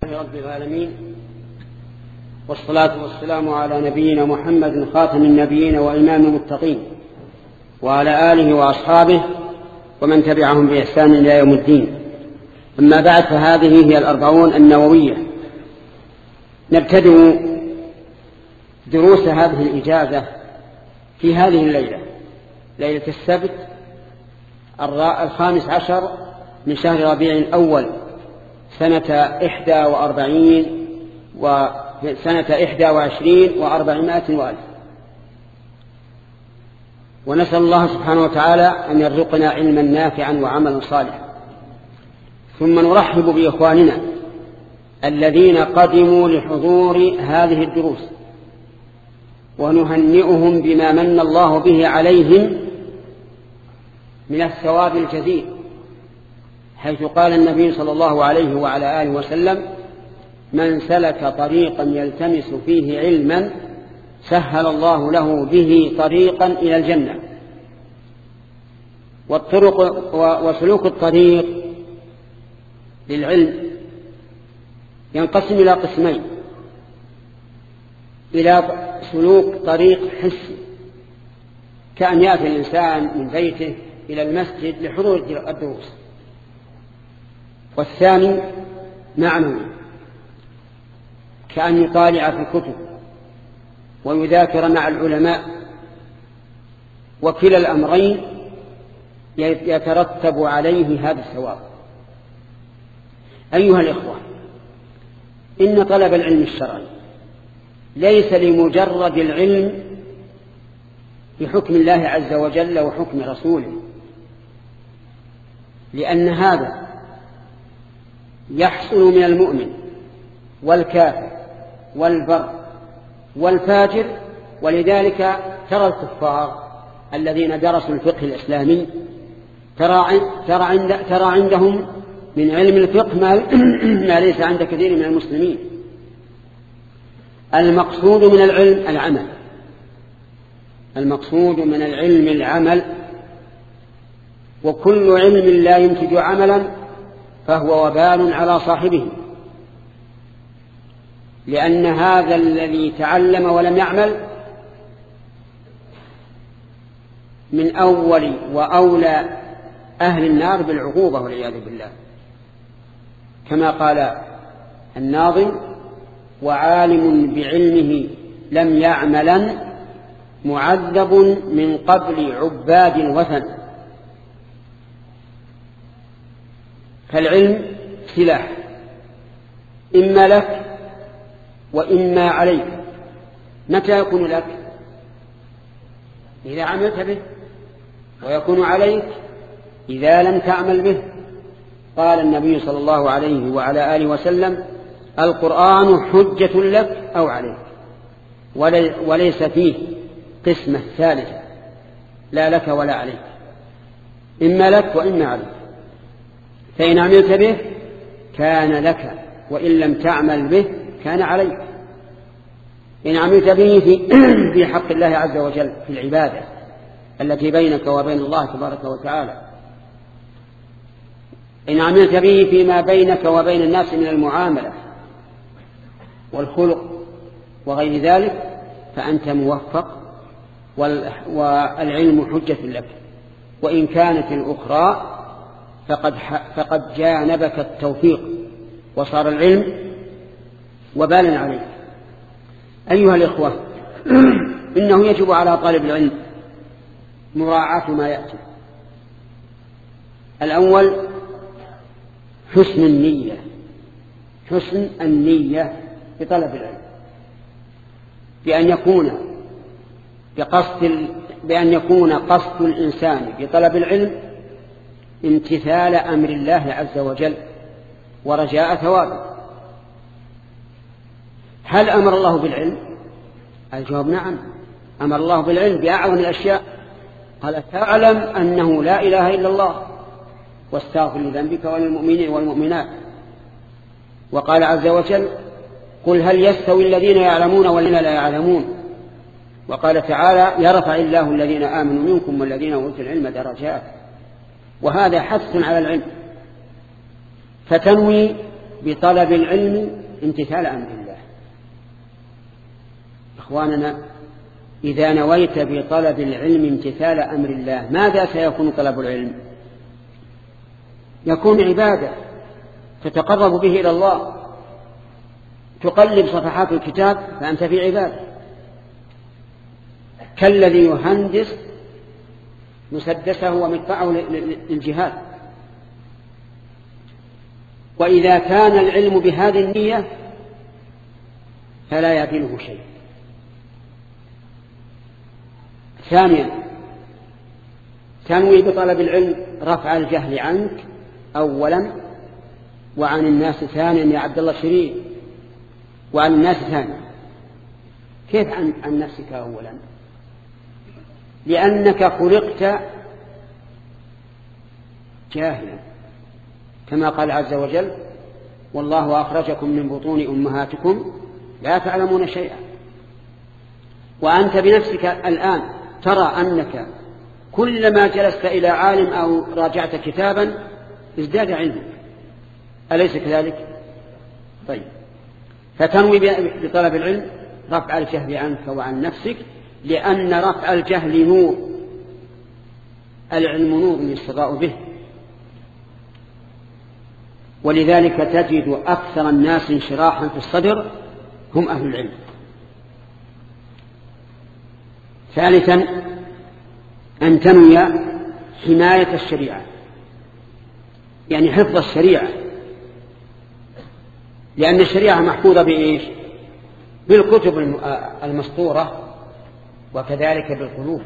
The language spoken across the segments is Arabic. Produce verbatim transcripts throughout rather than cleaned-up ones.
رب العالمين، والصلاة والسلام على نبينا محمد خاتم النبيين وإمام المتقين، وعلى آله وأصحابه ومن تبعهم بإحسان إلى يوم الدين. أما بعد، فهذه هي الأربعون النووية. نبتدئ دروس هذه الإجازة في هذه الليلة، ليلة السبت الخامس عشر من شهر ربيع الأول سنة إحدى وأربعين وسنة إحدى وعشرين وأربعمائة وألف. ونسأل الله سبحانه وتعالى أن يرزقنا علما نافعا وعملا صالحا. ثم نرحب بإخواننا الذين قدموا لحضور هذه الدروس، ونهنئهم بما من الله به عليهم من الثواب الجزيل، حيث قال النبي صلى الله عليه وعلى آله وسلم: من سلك طريقا يلتمس فيه علما سهل الله له به طريقا إلى الجنة. والطرق وسلوك الطريق للعلم ينقسم إلى قسمين: إلى سلوك طريق حسي، كأن يأتي الإنسان من بيته إلى المسجد لحضور الدروس، والثاني معنوي، كأن يطالع في الكتب ويذاكر مع العلماء. وكلا الأمرين يترتب عليه هذا الثواب. أيها الإخوة، إن طلب العلم الشرعي ليس لمجرد العلم بحكم الله عز وجل وحكم رسوله، لأن هذا يحصل من المؤمن والكافر والبر والفاجر. ولذلك ترى الكفار الذين درسوا الفقه الإسلامي ترى, ترى, عند ترى عندهم من علم الفقه ما ليس عند كثير من المسلمين. المقصود من العلم العمل، المقصود من العلم العمل، وكل علم لا ينتج عملا فهو وبال على صاحبه، لأن هذا الذي تعلم ولم يعمل من أول وأولى أهل النار بالعقوبة والعياذ بالله، كما قال الناظم: وعالم بعلمه لم يعملا معذب من قبل عباد الوثن. فالعلم سلاح، إما لك وإما عليك. متى يكون لك؟ إذا عملت به، ويكون عليك إذا لم تعمل به. قال النبي صلى الله عليه وعلى آله وسلم: القرآن حجة لك أو عليك، وليس فيه قسمة ثالثة، لا لك ولا عليك، إما لك وإما عليك. فإن عملت به كان لك، وإن لم تعمل به كان عليك. إن عملت به في, في حق الله عز وجل في العبادة التي بينك وبين الله تبارك وتعالى، إن عملت به فيما بينك وبين الناس من المعاملة والخلق وغير ذلك، فأنت موفق والعلم حجة لك. وإن كانت الأخرى فقد, فقد جانبك التوفيق وصار العلم وبالا عليك. أيها الإخوة، إنه يجب على طالب العلم مراعاة ما يأتي. الأول حسن النية، حسن النية بطلب العلم، بأن يكون بقصد بأن يكون قصد الإنسان بطلب العلم امتثال أمر الله عز وجل ورجاء ثوابه. هل أمر الله بالعلم؟ الجواب نعم، أمر الله بالعلم بأعظم الأشياء. قال: تعلم أنه لا إله إلا الله واستغفر لذنبك وللمؤمنين والمؤمنات. وقال عز وجل: قل هل يستوي الذين يعلمون والذين لا يعلمون. وقال تعالى: يرفع الله الذين آمنوا منكم والذين أوتوا العلم درجات. وهذا حث على العلم، فتنوي بطلب العلم امتثال أمر الله. إخواننا، إذا نويت بطلب العلم امتثال أمر الله ماذا سيكون طلب العلم؟ يكون عبادة تتقرب به إلى الله، تقلب صفحات الكتاب فأنت في عبادة، كالذي يهندس مسدسه ومدفعه للجهاد. وإذا كان العلم بهذه النية فلا يعدله شيء. ثانيا، تنوي بطلب العلم رفع الجهل عنك أولا وعن الناس ثانيا يا عبد الله شريف، وعن الناس ثانيا. كيف عن, عن نفسك أولا؟ لأنك خلقت جاهلا كما قال عز وجل: والله أخرجكم من بطون أمهاتكم لا تعلمون شيئا. وأنت بنفسك الآن ترى أنك كلما جلست إلى عالم أو راجعت كتابا ازداد علمك، أليس كذلك؟ طيب، فتنوي بطلب العلم رفع الجهل عنك وعن نفسك، لأن رفع الجهل نور، العلم نور يستضاء به. ولذلك تجد أكثر الناس انشراحا في الصدر هم أهل العلم. ثالثا، أن تنوي حماية الشريعة، يعني حفظ الشريعة، لأن الشريعة محفوظة بإيش؟ بالكتب المسطورة وكذلك بالقلوب.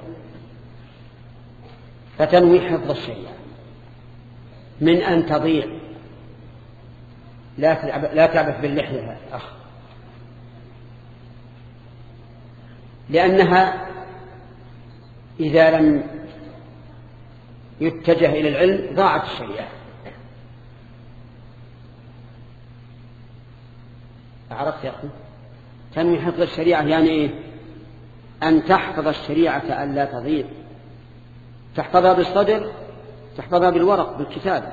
فتنوي حفظ الشريعة من أن تضيع. لا تعبث باللحية أخ، لأنها إذا لم يتجه إلى العلم ضاعت الشريعة. عرفت يا أخي؟ تنوي حفظ الشريعة يعني إيه؟ أن تحفظ الشريعة أن لا تضيع، تحفظها بالصدر، تحفظها بالورق بالكتاب،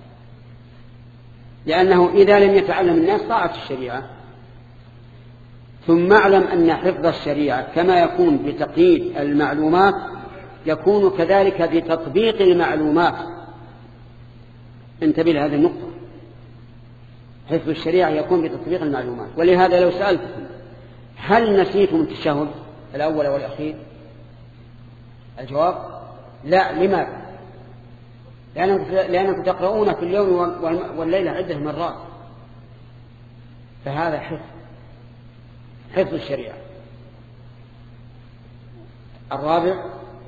لأنه إذا لم يتعلم الناس ضاعت الشريعة. ثم اعلم أن حفظ الشريعة كما يكون بتقييد المعلومات يكون كذلك بتطبيق المعلومات. انتبه لهذه النقطة، حفظ الشريعة يكون بتطبيق المعلومات. ولهذا لو سألتكم هل نسيتم التشهد الأول والأخير؟ الجواب لا. لماذا؟ لأنكم تقرؤون في اليوم والليلة عدة مرات، فهذا حفظ حفظ الشريعة. الرابع،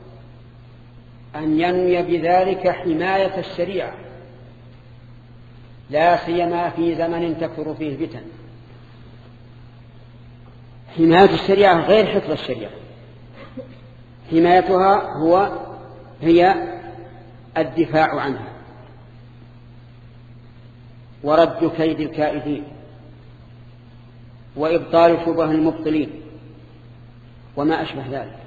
أن ينوي بذلك حماية الشريعة، لا سيما في زمن تكثر فيه الفتن. حماية الشريعة غير حفظ الشريعة. حمايتها هو هي الدفاع عنها ورد كيد الكائدين وإبطال شبه المبطلين وما أشبه ذلك،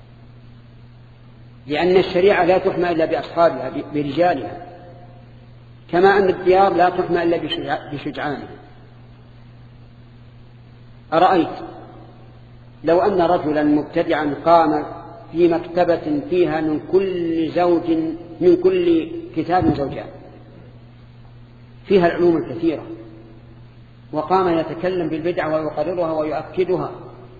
لأن الشريعة لا تحمى إلا بأصحابها برجالها، كما أن الديار لا تحمى إلا بشجعانها. أرأيت لو أن رجلا مبتدعا قام في مكتبة فيها من كل زوج من كل كتاب زوجان، فيها العلوم الكثيرة، وقام يتكلم بالبدعة ويقررها ويؤكدها،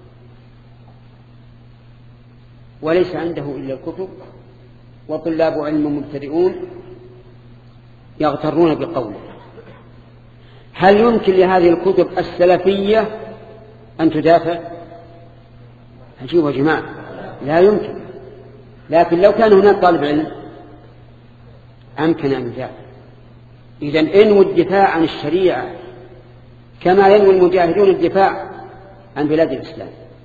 وليس عنده إلا الكتب، وطلاب علم مبتدئون يغترون بقوله. هل يمكن لهذه الكتب السلفية أن تدافع؟ أجيبوا يا جماعة، لا يمكن. لكن لو كان هناك طالب علم أمكن أن يدافع. إذن انووا الدفاع عن الشريعة كما ينوي المجاهدون الدفاع عن بلاد الإسلام،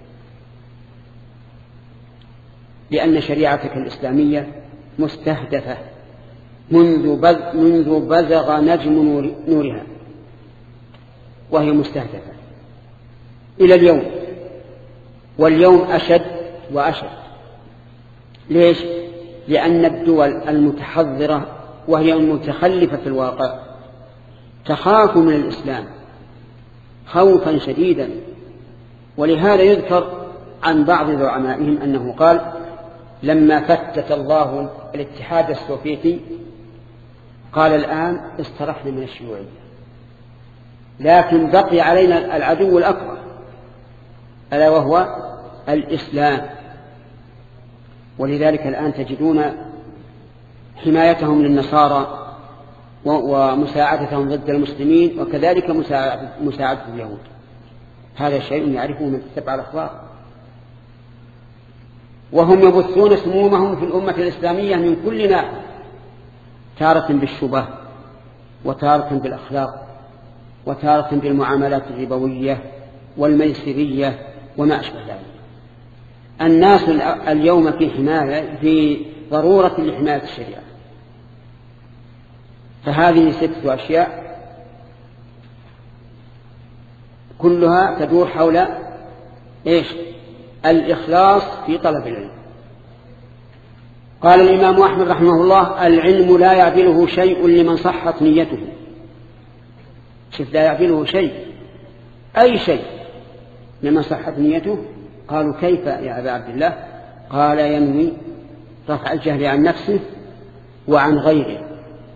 لأن شريعتك الإسلامية مستهدفة منذ بز منذ بزغ نجم نور نورها، وهي مستهدفة إلى اليوم، واليوم أشد وأشد. ليش؟ لأن الدول المتحضرة وهي المتخلفة في الواقع تخاف من الإسلام خوفا شديدا. ولهذا يذكر عن بعض زعمائهم أنه قال لما فتت الله الاتحاد السوفيتي قال الآن استرحنا من الشيوعية، لكن بقي علينا العدو الأكبر ألا وهو الإسلام. ولذلك الآن تجدون حمايتهم للنصارى ومساعدتهم ضد المسلمين، وكذلك مساعدة اليهود. هذا شيء يعرفه من تتبع الأخبار. وهم يبثون سمومهم في الأمة الإسلامية من كل ناحية، تارة بالشبه، وتارة بالأخلاق، وتارة بالمعاملات الربوية والميسرية وما أشبه ذلك. الناس اليوم في حماية في ضرورة لحماية الشريعة. فهذه ستة أشياء كلها تدور حول إيش؟ الإخلاص في طلب العلم. قال الإمام أحمد رحمه الله العلم لا يعدله شيء لمن صحت نيته. شوف، لا يعدله شيء، أي شيء لمن صحت نيته. قالوا كيف يا أبا عبد الله؟ قال ينوي رفع الجهل عن نفسه وعن غيره.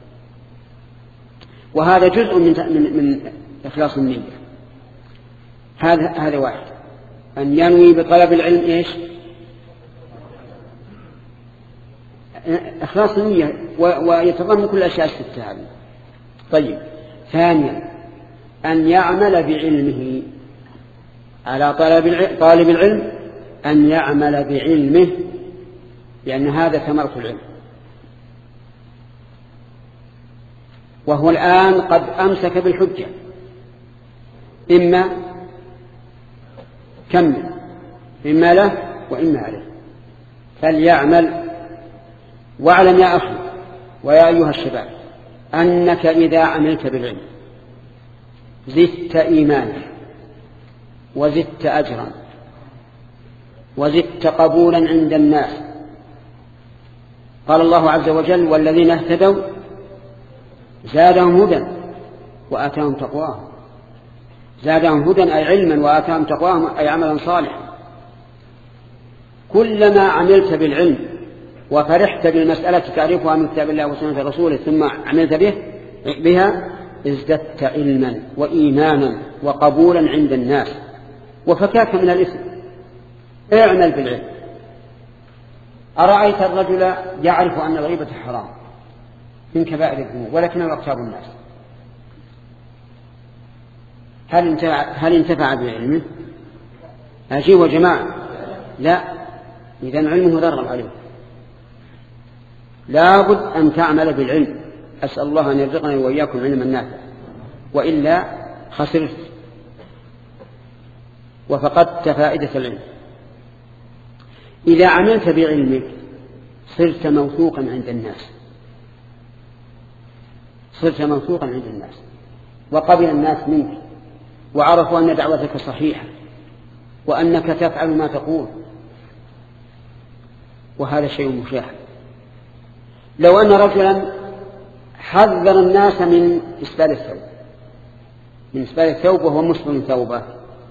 وهذا جزء من من إخلاص النية. هذا هذا واحد، أن ينوي بطلب العلم إيش؟ إخلاص النية، ويتضمن كل الأشياء الستة هذه. طيب، ثانيا أن يعمل بعلمه. على طالب طالب العلم أن يعمل بعلمه، لأن هذا ثمرة العلم. وهو الآن قد أمسك بالحجة، إما كمل إما له وإما عليه، فليعمل. واعلم يا أخي ويا أيها الشباب أنك إذا عملت بالعلم زدت إيمانا وزدت أجرا وزدت قبولا عند الناس. قال الله عز وجل والذين اهتدوا زادهم هدى وآتاهم تقواهم. زادهم هدى أي علما، وآتاهم تقواهم أي عملا صالحا. كلما عملت بالعلم وفرحت بالمسألة تعرفها من كتاب الله وسنة رسوله ثم عملت به بها ازددت علما وإيمانا وقبولا عند الناس وفكاك من الإثم. اعمل بالعلم. أرأيت الرجل يعرف أن الغيبة حرام من كبائر الذنوب ولكنه يغتاب الناس، هل انتفع, هل انتفع بعلمه؟ أجيب وجماعة لا، إذن علمه ضرر عليه. لابد أن تعمل بالعلم. أسأل الله أن يرزقنا وإياكم علما نافعا، وإلا خسرت وفقدت فائدة العلم. إذا عملت بعلمك صرت موثوقا عند الناس، صرت موثوقا عند الناس وقبل الناس منك وعرفوا أن دعوتك صحيحة وأنك تفعل ما تقول، وهذا شيء مشاهد. لو أن رجلا حذر الناس من إسبال الثوب من إسبال الثوب وهو مسلم ثوبه،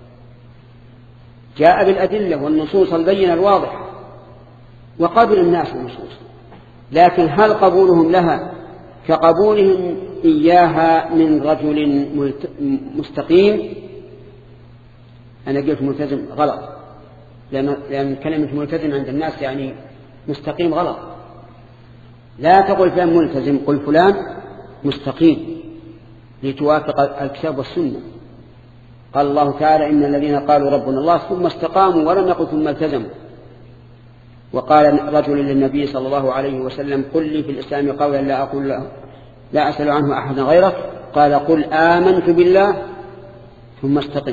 جاء بالأدلة والنصوص البينة الواضحة وقبل الناس النصوص، لكن هل قبولهم لها كقبولهم إياها من رجل مستقيم؟ أنا قلت ملتزم غلط، لأن, لأن كلمة ملتزم عند الناس يعني مستقيم غلط. لا تقل فلان ملتزم، قل فلان مستقيم لتوافق الكتاب والسنة. قال الله تعالى إن الذين قالوا ربنا الله ثم استقاموا ولم يقل ثم التزموا. وقال رجل للنبي صلى الله عليه وسلم قل لي في الإسلام قولا لا أقول له لا أسأل عنه أحدا غيرك، قال قل آمنت بالله ثم استقم.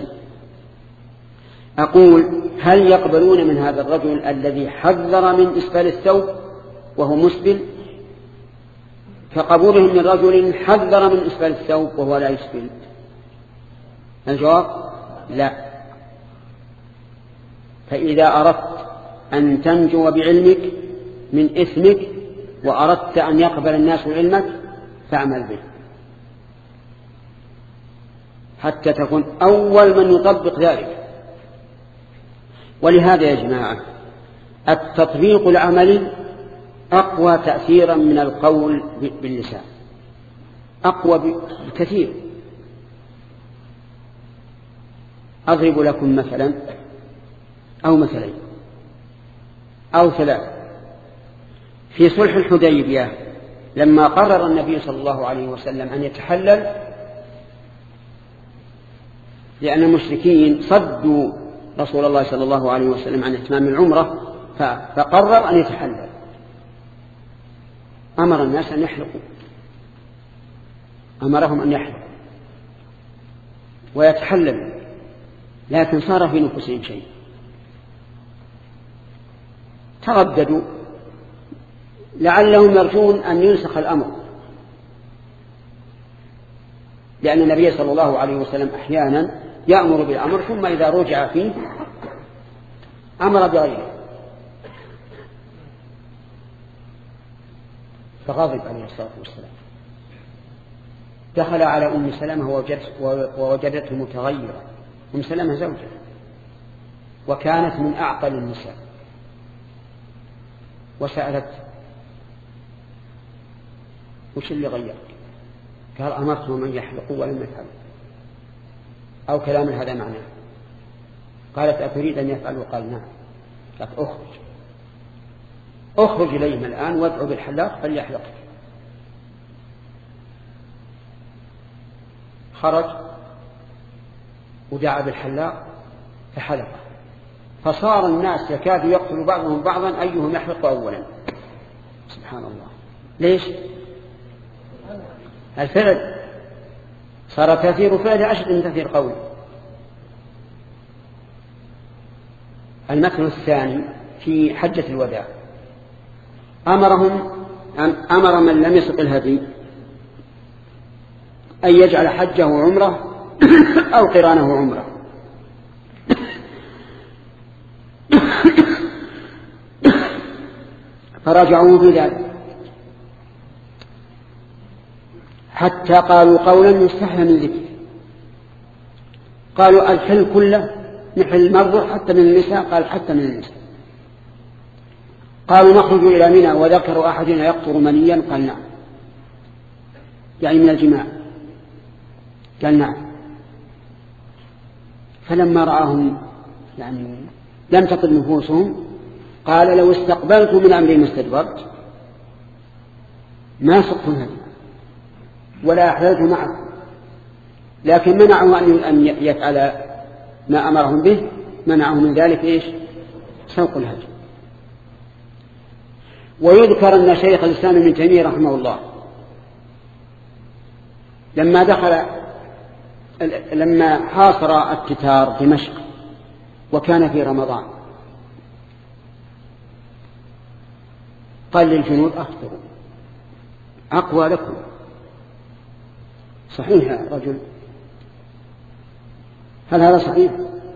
أقول هل يقبلون من هذا الرجل الذي حذر من إسبال الثوب وهو مسبل كقبولهم من رجل حذر من إسبال الثوب وهو لا يسبل؟ الجواب لا. فإذا أردت أن تنجو بعلمك من إثمك وأردت أن يقبل الناس علمك فاعمل به. حتى تكون أول من يطبق ذلك. ولهذا يا جماعة التطبيق العملي أقوى تأثيرا من القول باللسان، أقوى بكثير. أضرب لكم مثلا أو مثلين أو ثلاث. في صلح الحديبية لما قرر النبي صلى الله عليه وسلم أن يتحلل، لأن المشركين صدوا رسول الله صلى الله عليه وسلم عن إتمام العمرة، فقرر أن يتحلل. أمر الناس أن يحلقوا، أمرهم أن يحلقوا ويتحللوا، لكن صار في نفوسهم شيء، ترددوا لعلهم يرجون أن ينسخ الأمر، لأن النبي صلى الله عليه وسلم أحيانا يأمر بالأمر ثم إذا رجع فيه أمر بغيره. فغضب عليه الصلاة والسلام، دخل على أم سلمة ووجدته متغيرة. أم سلمة زوجة وكانت من أعقل النساء، وسألت وش اللي غيرك؟ قال أمرتهم أن يحلقوا ولم يفعلوا، أو كلام هذا معناه. قالت أتريد أن يفعلوا؟ قال نعم. قالت أخرج أخرج إليهم الآن وادعوا بالحلاق فليحلق. خرج ودعا بالحلاق فحلق، فصار الناس يكاد يقتل بعضهم بعضا أيهم يحلق أولا. سبحان الله. ليش؟ الفعل صار تأثير فعل أشد من تأثير قول. المثل الثاني في حجة الوداع، أمرهم أمر من لم يسق الهدي أن يجعل حجه عمره أو قرانه عمره، فرجعوا بذلك حتى قالوا قولا يستحيى من ذكر. قالوا الحل كله نحل المرض حتى من النساء؟ قال حتى من النساء. قالوا نخرج إلى منى وذكر أحدنا يقطر منيا؟ قال نعم، يعني من الجماع. قال نعم. فلما رآهم يعني لم تطل نفوسهم قال لو استقبلت من أمري ما استدبرت ما سقت الهدي ولا أحللت معه، لكن منعوا أن يفعل ما أمرهم به، منعوا من ذلك إيش؟ سوق الهدي. ويذكر أن شيخ الإسلام ابن تيمية رحمه الله لما دخل لما حاصر التتار دمشق وكان في رمضان قال للجنود أفطروا أقوى لكم. صحيح يا رجل؟ هل هذا صحيح؟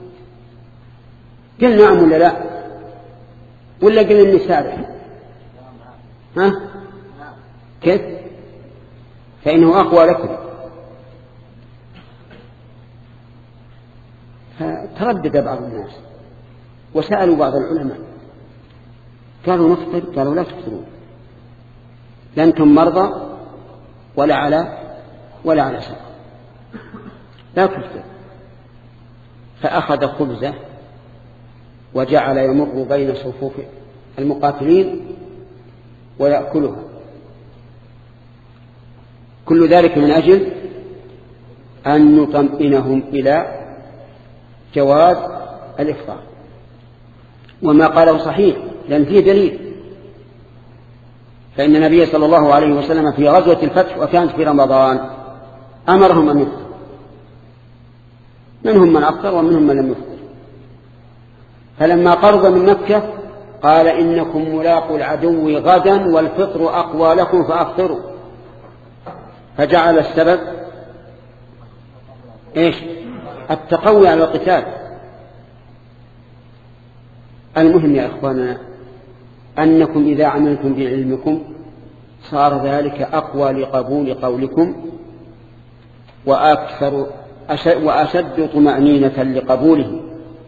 قل نعم ولا لا؟ ولا قل النساء؟ ها؟ كيف؟ فإنه أقوى لكم. فتردد بعض الناس وسألوا بعض العلماء قالوا نفطر؟ قالوا لا تفطرون، لأنتم مرضى ولا على ولا على سفر، لا تفطر. فأخذ خبزة وجعل يمر بين صفوف المقاتلين ويأكلها، كل ذلك من أجل أن نطمئنهم إلى جواز الإفطار. وما قاله صحيح لأن فيه دليل، فإن النبي صلى الله عليه وسلم في غزوة الفتح وكانت في رمضان أمرهم أن يفطر، منهم من أفطر ومنهم من لم يفطر. فلما قرب من مكة قال إنكم ملاقوا العدو غدا والفطر أقوى لكم فأفطروا، فجعل السبب إيش؟ التقوي على القتال. المهم يا إخواننا أنكم إذا عملتم بعلمكم صار ذلك أقوى لقبول قولكم وأكثر وأشد طمأنينة لقبوله،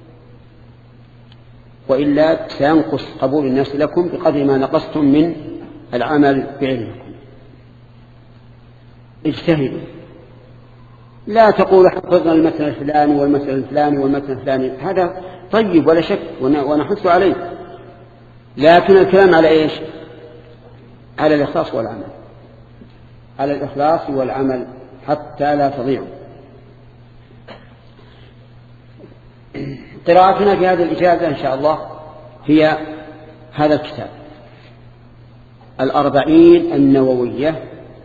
وإلا سينقص قبول الناس لكم بقدر ما نقصتم من العمل بعلمكم. اجتهدوا، لا تقولوا حفظنا المثل الفلاني والمثل الفلاني والمثل الفلاني، هذا طيب ولا شك ونحث عليه، لكن الكلام على إيش؟ على الإخلاص والعمل، على الإخلاص والعمل حتى لا تضيعوا. قراءتنا في هذه الإجازة إن شاء الله هي هذا الكتاب الأربعين النووية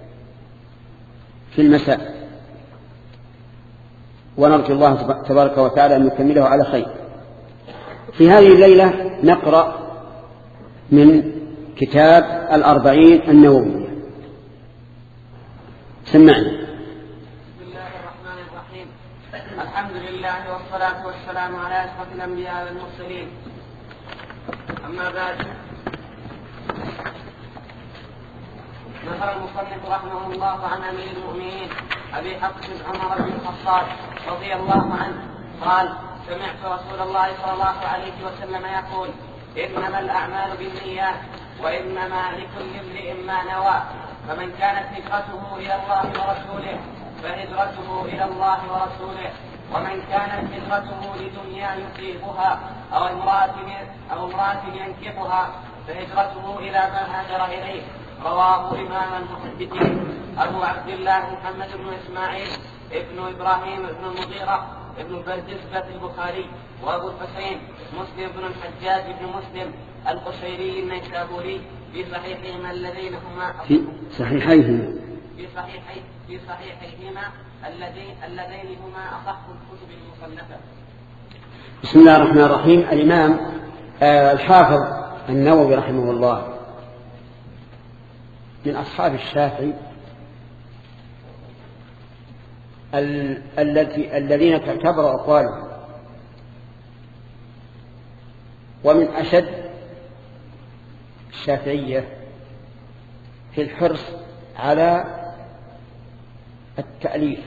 في المساء، ونرجو الله تبارك وتعالى أن نكمله على خير. في هذه الليلة نقرأ من كتاب الأربعين النووية. سمعنا. بسم الله الرحمن الرحيم. الحمد لله والصلاة والسلام على أشرف الأنبياء والمرسلين. أما بعد، نقل المصنف رحمه الله عن أمير المؤمنين أبي حفص عمر بن الخطاب رضي الله عنه قال: سمعت رسول الله صلى الله عليه وسلم يقول: إنما الأعمال بالنيات وإنما لكل امرئ ما نوى، فمن كانت هجرته إلى الله ورسوله فهجرته إلى الله ورسوله، ومن كانت هجرته لدنيا يصيبها أو امرأة أو امرأة ينكحها فهجرته إلى ما هاجر إليه. رواه إمام المحدثين أبو عبد الله محمد بن إسماعيل ابن إبراهيم بن المغيرة ابن بردزبة البخاري، وأبو الحسين مسلم بن الحجاج بن مسلم القشيري النيسابوري في صحيحهما اللذين هما في صحيحيهما في صحيحي في صحيحيهما اللذين اللذين هما أصح الكتب المصنفة. بسم الله الرحمن الرحيم. الإمام آه الحافظ النووي رحمه الله من أصحاب الشافعي التي الذين تعتبر أقوالهم، ومن أشد الشافعية في الحرص على التأليف،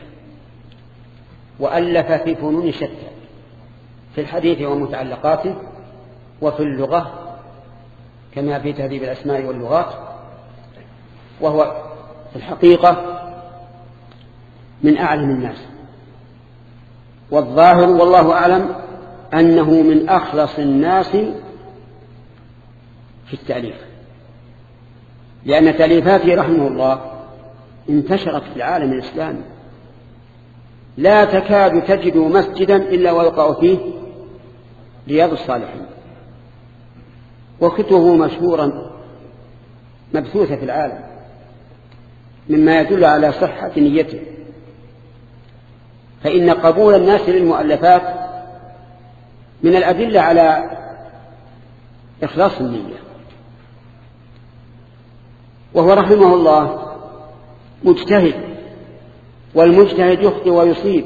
وألف في فنون شتى في الحديث ومتعلقاته وفي اللغة كما في تهذيب الأسماء واللغات، وهو في الحقيقة من أعلم الناس، والظاهر والله أعلم أنه من أخلص الناس في التأليف، لأن تأليفاته رحمه الله انتشرت في العالم الإسلامي، لا تكاد تجد مسجدا إلا ويقع فيه رياض الصالحين، وكتبه مشهورا مبثوثة في العالم، مما يدل على صحة نيته. فإن قبول الناس للمؤلفات من الأدلة على إخلاص النية. وهو رحمه الله مجتهد، والمجتهد يخطئ ويصيب،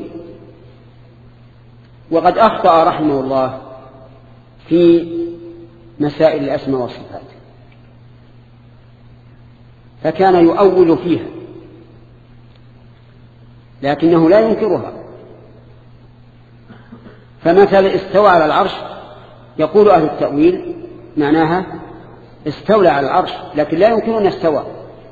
وقد أخطأ رحمه الله في مسائل الأسماء والصفات، فكان يؤول فيها لكنه لا ينكرها. فمثلا استوى على العرش، يقول أهل التأويل معناها استولى على العرش، لكن لا يمكنون استوى،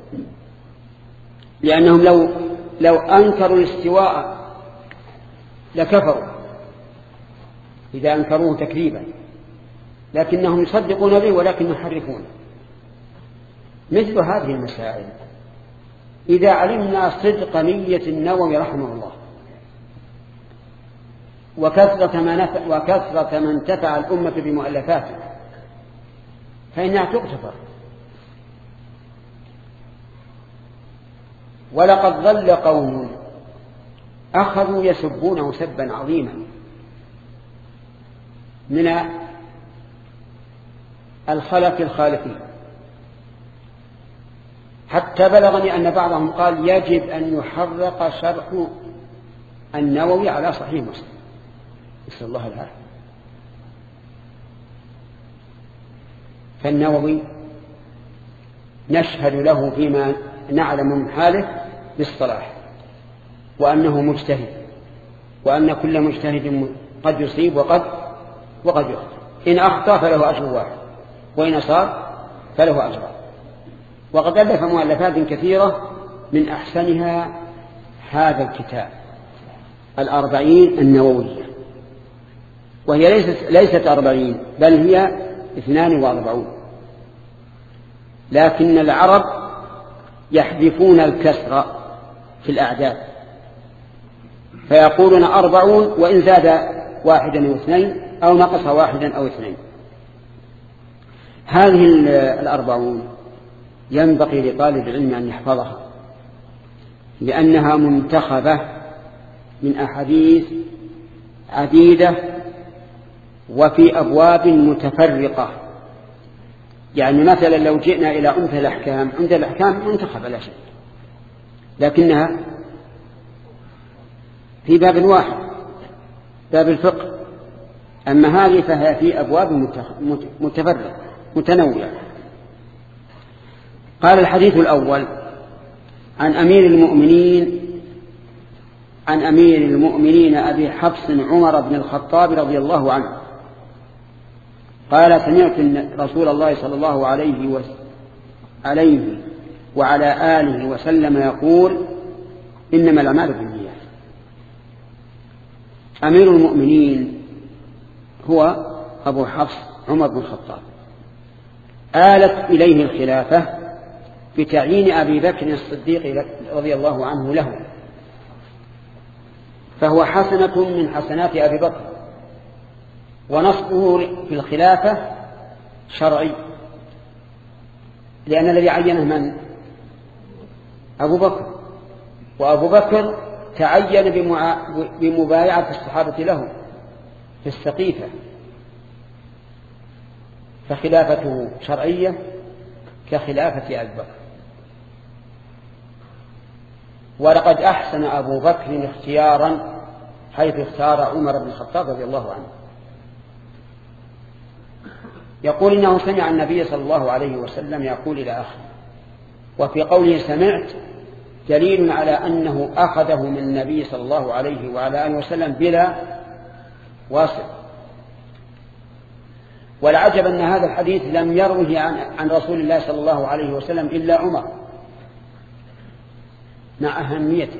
لأنهم لو لو أنكروا الاستواء لكفروا إذا أنكروه تكذيبا، لكنهم يصدقون به ولكن يحرفونه. مثل هذه المسائل إذا علمنا صدق نية النووي رحمه الله وكثرة ما نفع وكثرة من انتفع الأمة بمؤلفاته فإنها تغتفر. ولقد ظل قوم أخذوا يسبونه سبا عظيما من الخلف الخالفين، حتى بلغني أن بعضهم قال يجب أن يحرق شرح النووي على صحيح مسلم، نسأل الله العافية. فالنووي نشهد له فيما نعلم من حاله بالصلاح، وأنه مجتهد وأن كل مجتهد قد يصيب وقد وقد يخطئ، إن أخطأ فله أجر واحد وإن أصاب فله أجر. وقد ألف مؤلفات كثيرة من أحسنها هذا الكتاب الأربعين النووية، وهي ليست, ليست أربعين بل هي اثنان وأربعون، لكن العرب يحذفون الكسر في الأعداد فيقولون أربعون وإن زاد واحدا أو اثنين أو نقص واحدا أو اثنين. هذه الأربعون ينبغي لطالب العلم أن يحفظها، لأنها منتخبة من أحاديث عديدة وفي أبواب متفرقة. يعني مثلا لو جئنا إلى عمدة الأحكام، عمدة الأحكام منتخبة لا شك، لكنها في باب واحد، باب الفقه. أما هذه فهي في أبواب متفرقة متنوعة. قال الحديث الأول عن أمير المؤمنين عن أمير المؤمنين أبي حفص عمر بن الخطاب رضي الله عنه قال: سمعت رسول الله صلى الله عليه عليه وعلى آله وسلم يقول: إنما الأعمال بالنيات. أمير المؤمنين هو أبو حفص عمر بن الخطاب، آلت إليه الخلافة بتعيين أبي بكر الصديق رضي الله عنه له، فهو حسنة من حسنات أبي بكر، ونصبه في الخلافة شرعي، لأن الذي عينه من؟ أبو بكر، وأبو بكر تعين بمبايعة الصحابة له في السقيفة، فخلافته شرعية كخلافة أبي بكر. ولقد أحسن أبو بكر اختيارا حيث اختار عمر بن الخطاب رضي الله عنه. يقول إنه سمع النبي صلى الله عليه وسلم يقول إلى آخره، وفي قوله سمعت دليل على أنه أخذه من النبي صلى الله عليه وعلى آله وسلم بلا واسط. والعجب أن هذا الحديث لم يروه عن, عن رسول الله صلى الله عليه وسلم إلا عمر مع أهميته،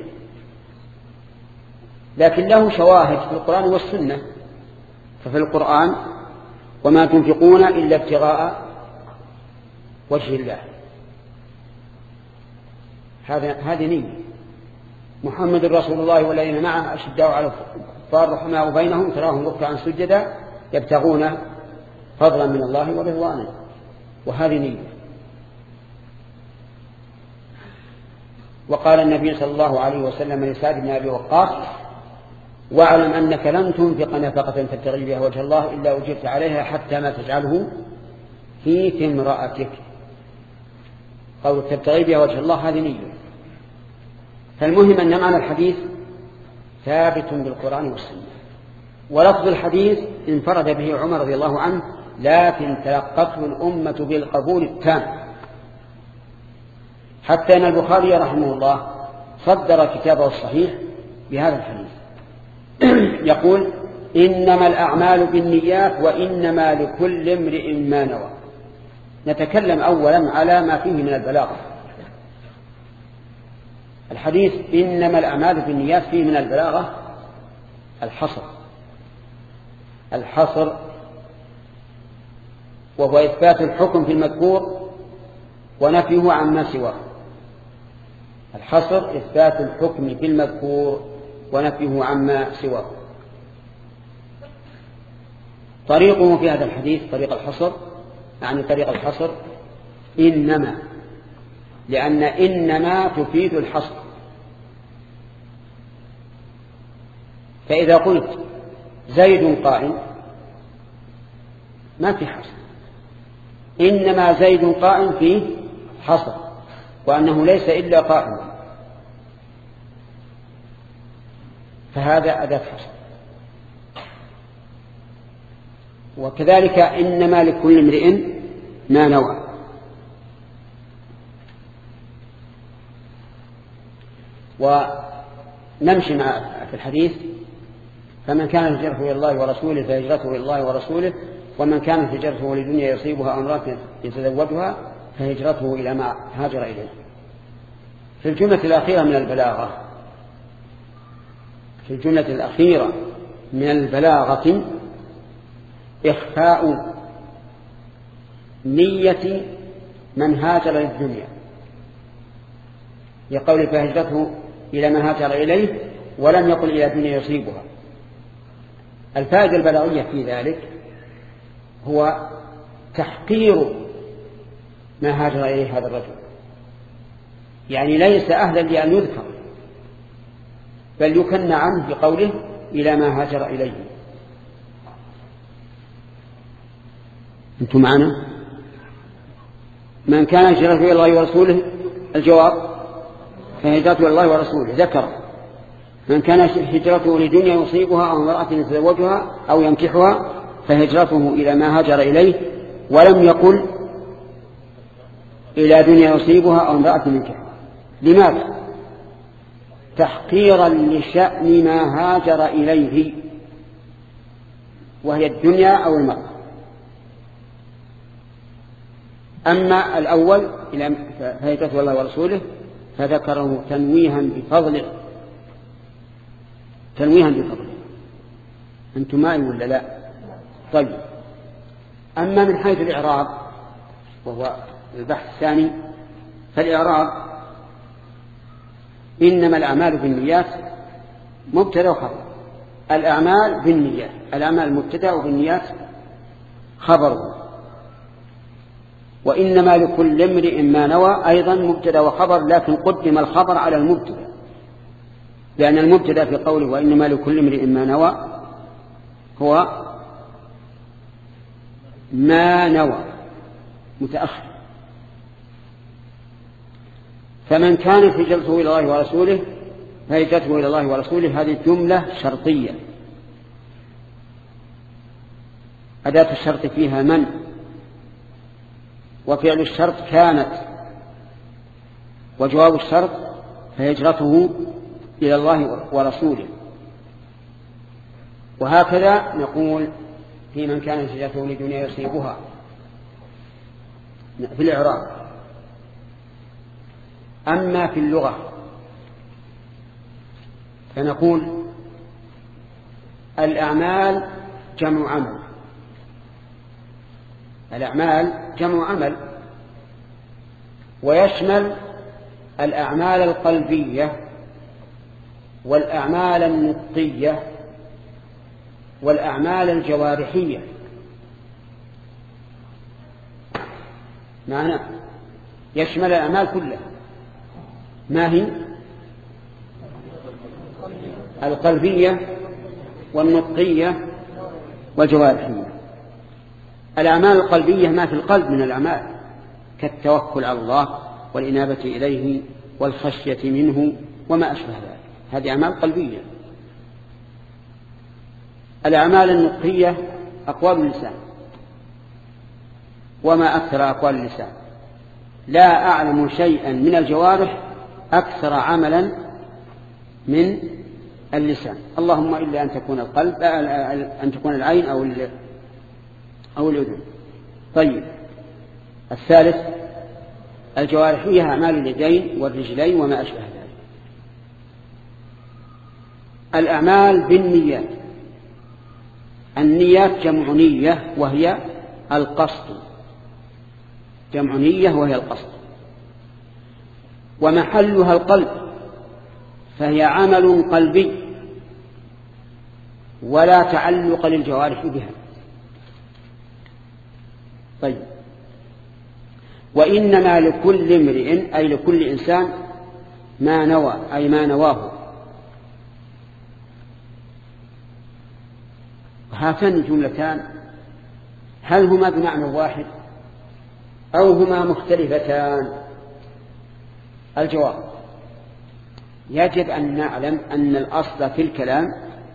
لكن له شواهد في القرآن والسنة. ففي القرآن: وما تنفقون إلا ابتغاء وجه الله، هذه نية. محمد رسول الله والذين معه أشداء على الكفار رحماء بينهم تراهم ركعا سجدا يبتغون فضلا من الله ورضوانه، وهذه نية. وقال النبي صلى الله عليه وسلم لسعد بن أبي وقاص: واعلم أنك لن تنفق نفقة تبتغي بها وجه الله إلا أجرت عليها حتى ما تجعله في امرأتك. قول تبتغي بها وجه الله هذه نية. فالمهم أن معنى الحديث ثابت بالقرآن والسنة، ولفظ الحديث انفرد به عمر رضي الله عنه، لكن تلقته الأمة بالقبول التام، حتى أن البخاري رحمه الله صدر كتابه الصحيح بهذا الحديث يقول: إنما الأعمال بالنيات وإنما لكل امرئ ما نوى. نتكلم أولا على ما فيه من البلاغة. الحديث إنما الأعمال بالنيات فيه من البلاغة الحصر الحصر وهو إثبات الحكم في المذكور ونفيه عما سواه. الحصر إثبات الحكم في المذكور ونفيه عما سواه. طريقه في هذا الحديث طريق الحصر، يعني طريق الحصر إنما، لأن إنما تفيد الحصر. فإذا قلت زيد قائم ما في حصر، إنما زيد قائم فيه حصر، وأنه ليس إلا قائم، فهذا أداة حصر. وكذلك إنما لكل امرئ ما نوى. ونمشي مع في الحديث فمن كان هجرته إلى الله ورسوله فهجرته إلى الله ورسوله، ومن كانت هجرته لدنيا يصيبها أمرات يتزوجها فهجرته إلى ما هاجر إليه. في الجملة الأخيرة من البلاغة في الجملة الأخيرة من البلاغة إخفاء نية من هاجر للدنيا، يقول فهجرته إلى ما هاجر إليه ولم يقل إلى دنيا يصيبها. الفائدة البلاغية في ذلك هو تحقير ما هاجر إليه هذا الرجل، يعني ليس أهلا لأن يذكر، بل يكن عنه بقوله إلى ما هاجر إليه. أنتم معنا؟ من كان هجرته إلى الله ورسوله، الجواب فهجرته إلى الله ورسوله ذكر. من كان هجرته لدنيا يصيبها أو امرأة يتزوجها أو ينكحها فهجرته إلى ما هاجر إليه، ولم يقل إلى دنيا يصيبها أو امرأة ينكحها. لماذا؟ تحقيرا لشأن ما هاجر إليه، وهي الدنيا أو المرأة. أما الأول إلى فهجرته الله ورسوله فذكره تنويها بفضله تنويها بفضله. أنتم معي ولا لا؟ طيب، أما من حيث الإعراب وهو البحث الثاني، فالإعراب إنما الأعمال بالنيات مبتدأ وخبر. الأعمال بالنيات، الأعمال مبتدأ وبالنيات خبره. وإنما لكل امرئ ما نوى أيضا مبتدأ وخبر، لكن قدم الخبر على المبتدأ، لأن المبتدأ في قوله وإنما لكل امرئ ما نوى هو ما نوى متأخر. فمن كانت هجرته إلى الله ورسوله فهجرته إلى الله ورسوله، هذه جملة شرطية أداة الشرط فيها من، وفعل الشرط كانت، وجواب الشرط فهجرته إلى الله ورسوله. وهكذا نقول في من كانت هجرته لدنيا يصيبها في الإعراب. أما في اللغة فنقول الأعمال جمع عمل. الأعمال جمع عمل، ويشمل الأعمال القلبية والأعمال النطقية والأعمال الجوارحية. معنى يشمل الأعمال كلها. ما هي؟ القلبية والنطقية والجوارحية. الأعمال القلبية ما في القلب من الأعمال، كالتوكل على الله والإنابة إليه والخشية منه وما أشبه ذلك، هذه أعمال قلبية. الأعمال النطقية أقوال اللسان، وما أكثر أقوال اللسان. لا أعلم شيئا من الجوارح أكثر عملا من اللسان، اللهم إلا أن تكون القلب أن تكون العين أو أو الأذن. طيب، الثالث الجوارحية أعمال اليدين والرجلين وما أشبه ذلك. الأعمال بالنيات، النيات جمع نية وهي القصد، جمع نية وهي القصد، ومحلها القلب، فهي عمل قلبي ولا تعلق للجوارح بها. طيب، وإنما لكل امرئ أي لكل إنسان ما نوى أي ما نواه. هاتان الجملتان هل هما بمعنى واحد أو هما مختلفتان؟ الجواب يجب أن نعلم أن الأصل في الكلام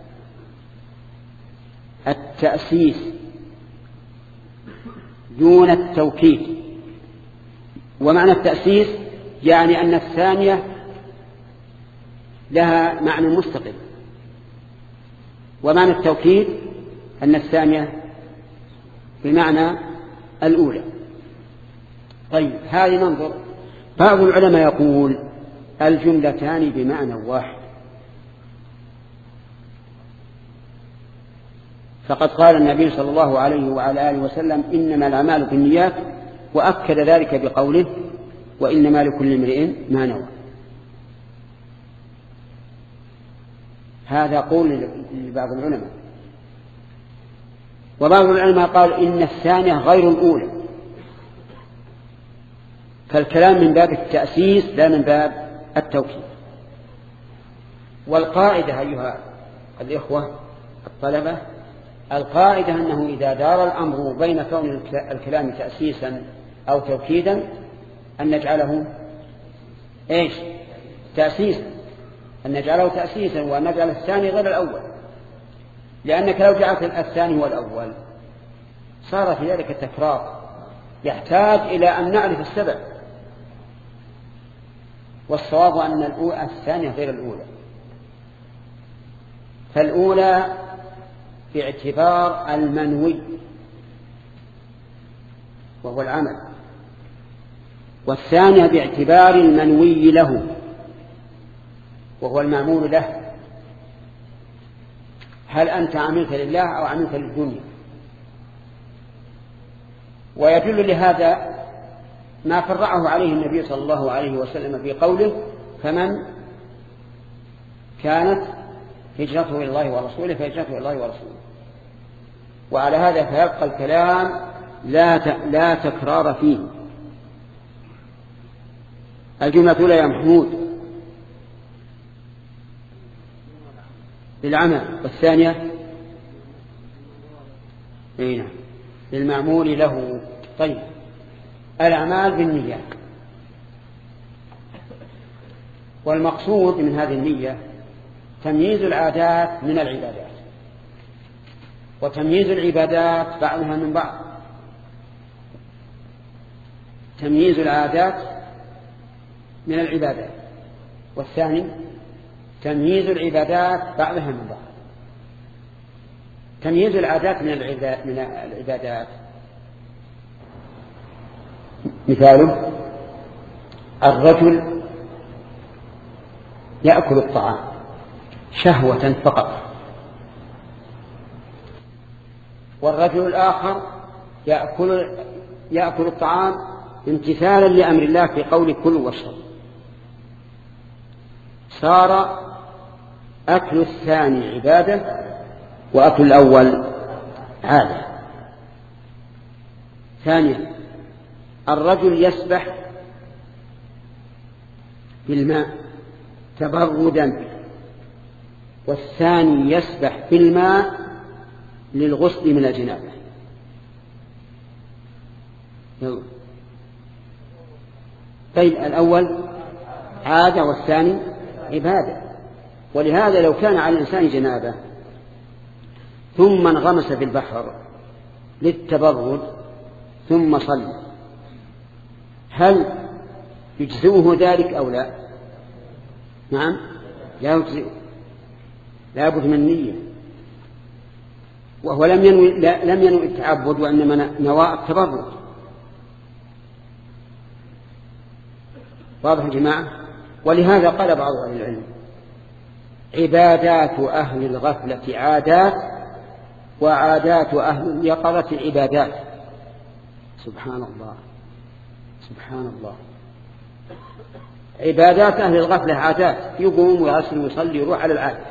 التأسيس دون التوكيد. ومعنى التأسيس يعني أن الثانية لها معنى مستقل، ومعنى التوكيد أن الثانية بمعنى الأولى. طيب هذه ننظر. بعض العلماء يقول الجملتان بمعنى واحد، فقد قال النبي صلى الله عليه وعلى آله وسلم إنما الأعمال بالنيات، وأكد ذلك بقوله وإنما لكل امرئ ما نوى. هذا قول لبعض العلماء. وبعض العلماء قال إن الثانية غير الأولى، فالكلام من باب التأسيس لا من باب التوكيد. والقاعدة أيها الإخوة الطلبة، القاعدة أنه إذا دار الأمر بين كون الكلام تأسيسا أو توكيدا أن نجعله إيش؟ تأسيسا، أن نجعله تأسيسا وأن نجعل الثاني غير الأول، لأنك لو جعلت الثاني هو الأول صار في ذلك التكرار يحتاج إلى أن نعرف السبب، والصواب أن الثانية غير الأولى. فالأولى باعتبار المنوي وهو العمل، والثانية باعتبار المنوي له وهو المعمول له. هل أنت عملت لله أو عملت للدنيا؟ ويدل لهذا ما فرعه عليه النبي صلى الله عليه وسلم في قوله فمن كانت هجرته إلى الله ورسوله فهجرته إلى الله ورسوله. وعلى هذا فيبقى الكلام لا لا تكرار فيه. الجملة الأولى يا محمود للعمل، والثانية للمعمول له. طيب الأعمال بالنية، والمقصود من هذه النية تمييز العادات من العبادات، وتمييز العبادات بعضها من بعض. تمييز العادات من العبادات، والثاني تمييز العبادات بعضها من بعض. تمييز العادات من العبادات مثاله الرجل يأكل الطعام شهوة فقط، والرجل الآخر يأكل, يأكل الطعام امتثالا لأمر الله في قول كل واشرب. صار أكل الثاني عبادة وأكل الأول عادة. ثانيا الرجل يسبح في الماء تبردا، والثاني يسبح في الماء للغسل من الجنابة. طيب الأول عادة والثاني عبادة، ولهذا لو كان على الإنسان جنابة ثم انغمس في البحر للتبرد ثم صلى هل يجزئه ذلك أو لا؟ نعم لا يجزئه، لا بد من نية، وهو لم ينوي لم ينوي التعبد وإنما نوى التبرد. واضح يا جماعة؟ ولهذا قال بعض أهل العلم عبادات أهل الغفلة عادات وعادات أهل اليقظة عبادات. سبحان الله سبحان الله. عبادات أهل الغفلة عادات، يقوم ويغسل ويصلي يروح على العادة،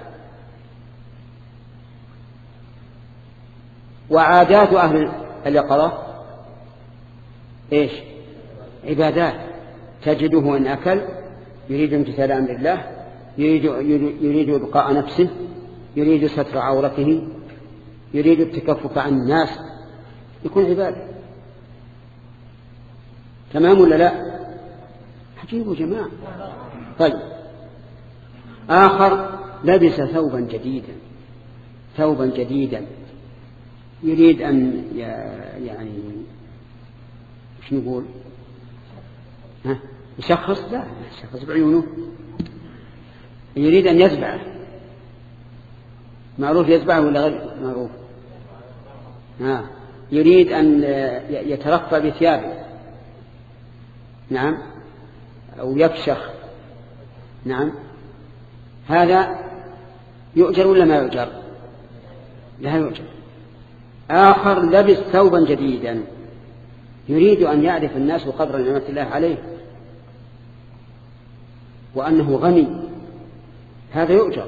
وعادات أهل اليقظة إيش؟ عبادات. تجده إن أكل يريد امتثال أمر الله، يريد, يريد إبقاء نفسه، يريد ستر عورته، يريد التكفف عن الناس، يكون عبادة. تمام ولا لا؟ عجيب جماعة. طيب آخر لبس ثوبا جديدا ثوبا جديدا يريد أن يعني ايش نقول ها يشخص، لا يشخص بعيونه، يريد أن يزبع معروف يذبحه ولا غير معروف؟ ها يريد أن يترفع بثيابه، نعم، أو يفشخ، نعم، هذا يؤجر ولا ما يؤجر؟ لا يؤجر. آخر لبس ثوبا جديدا يريد أن يعرف الناس قدر نعمة الله عليه وأنه غني، هذا يؤجر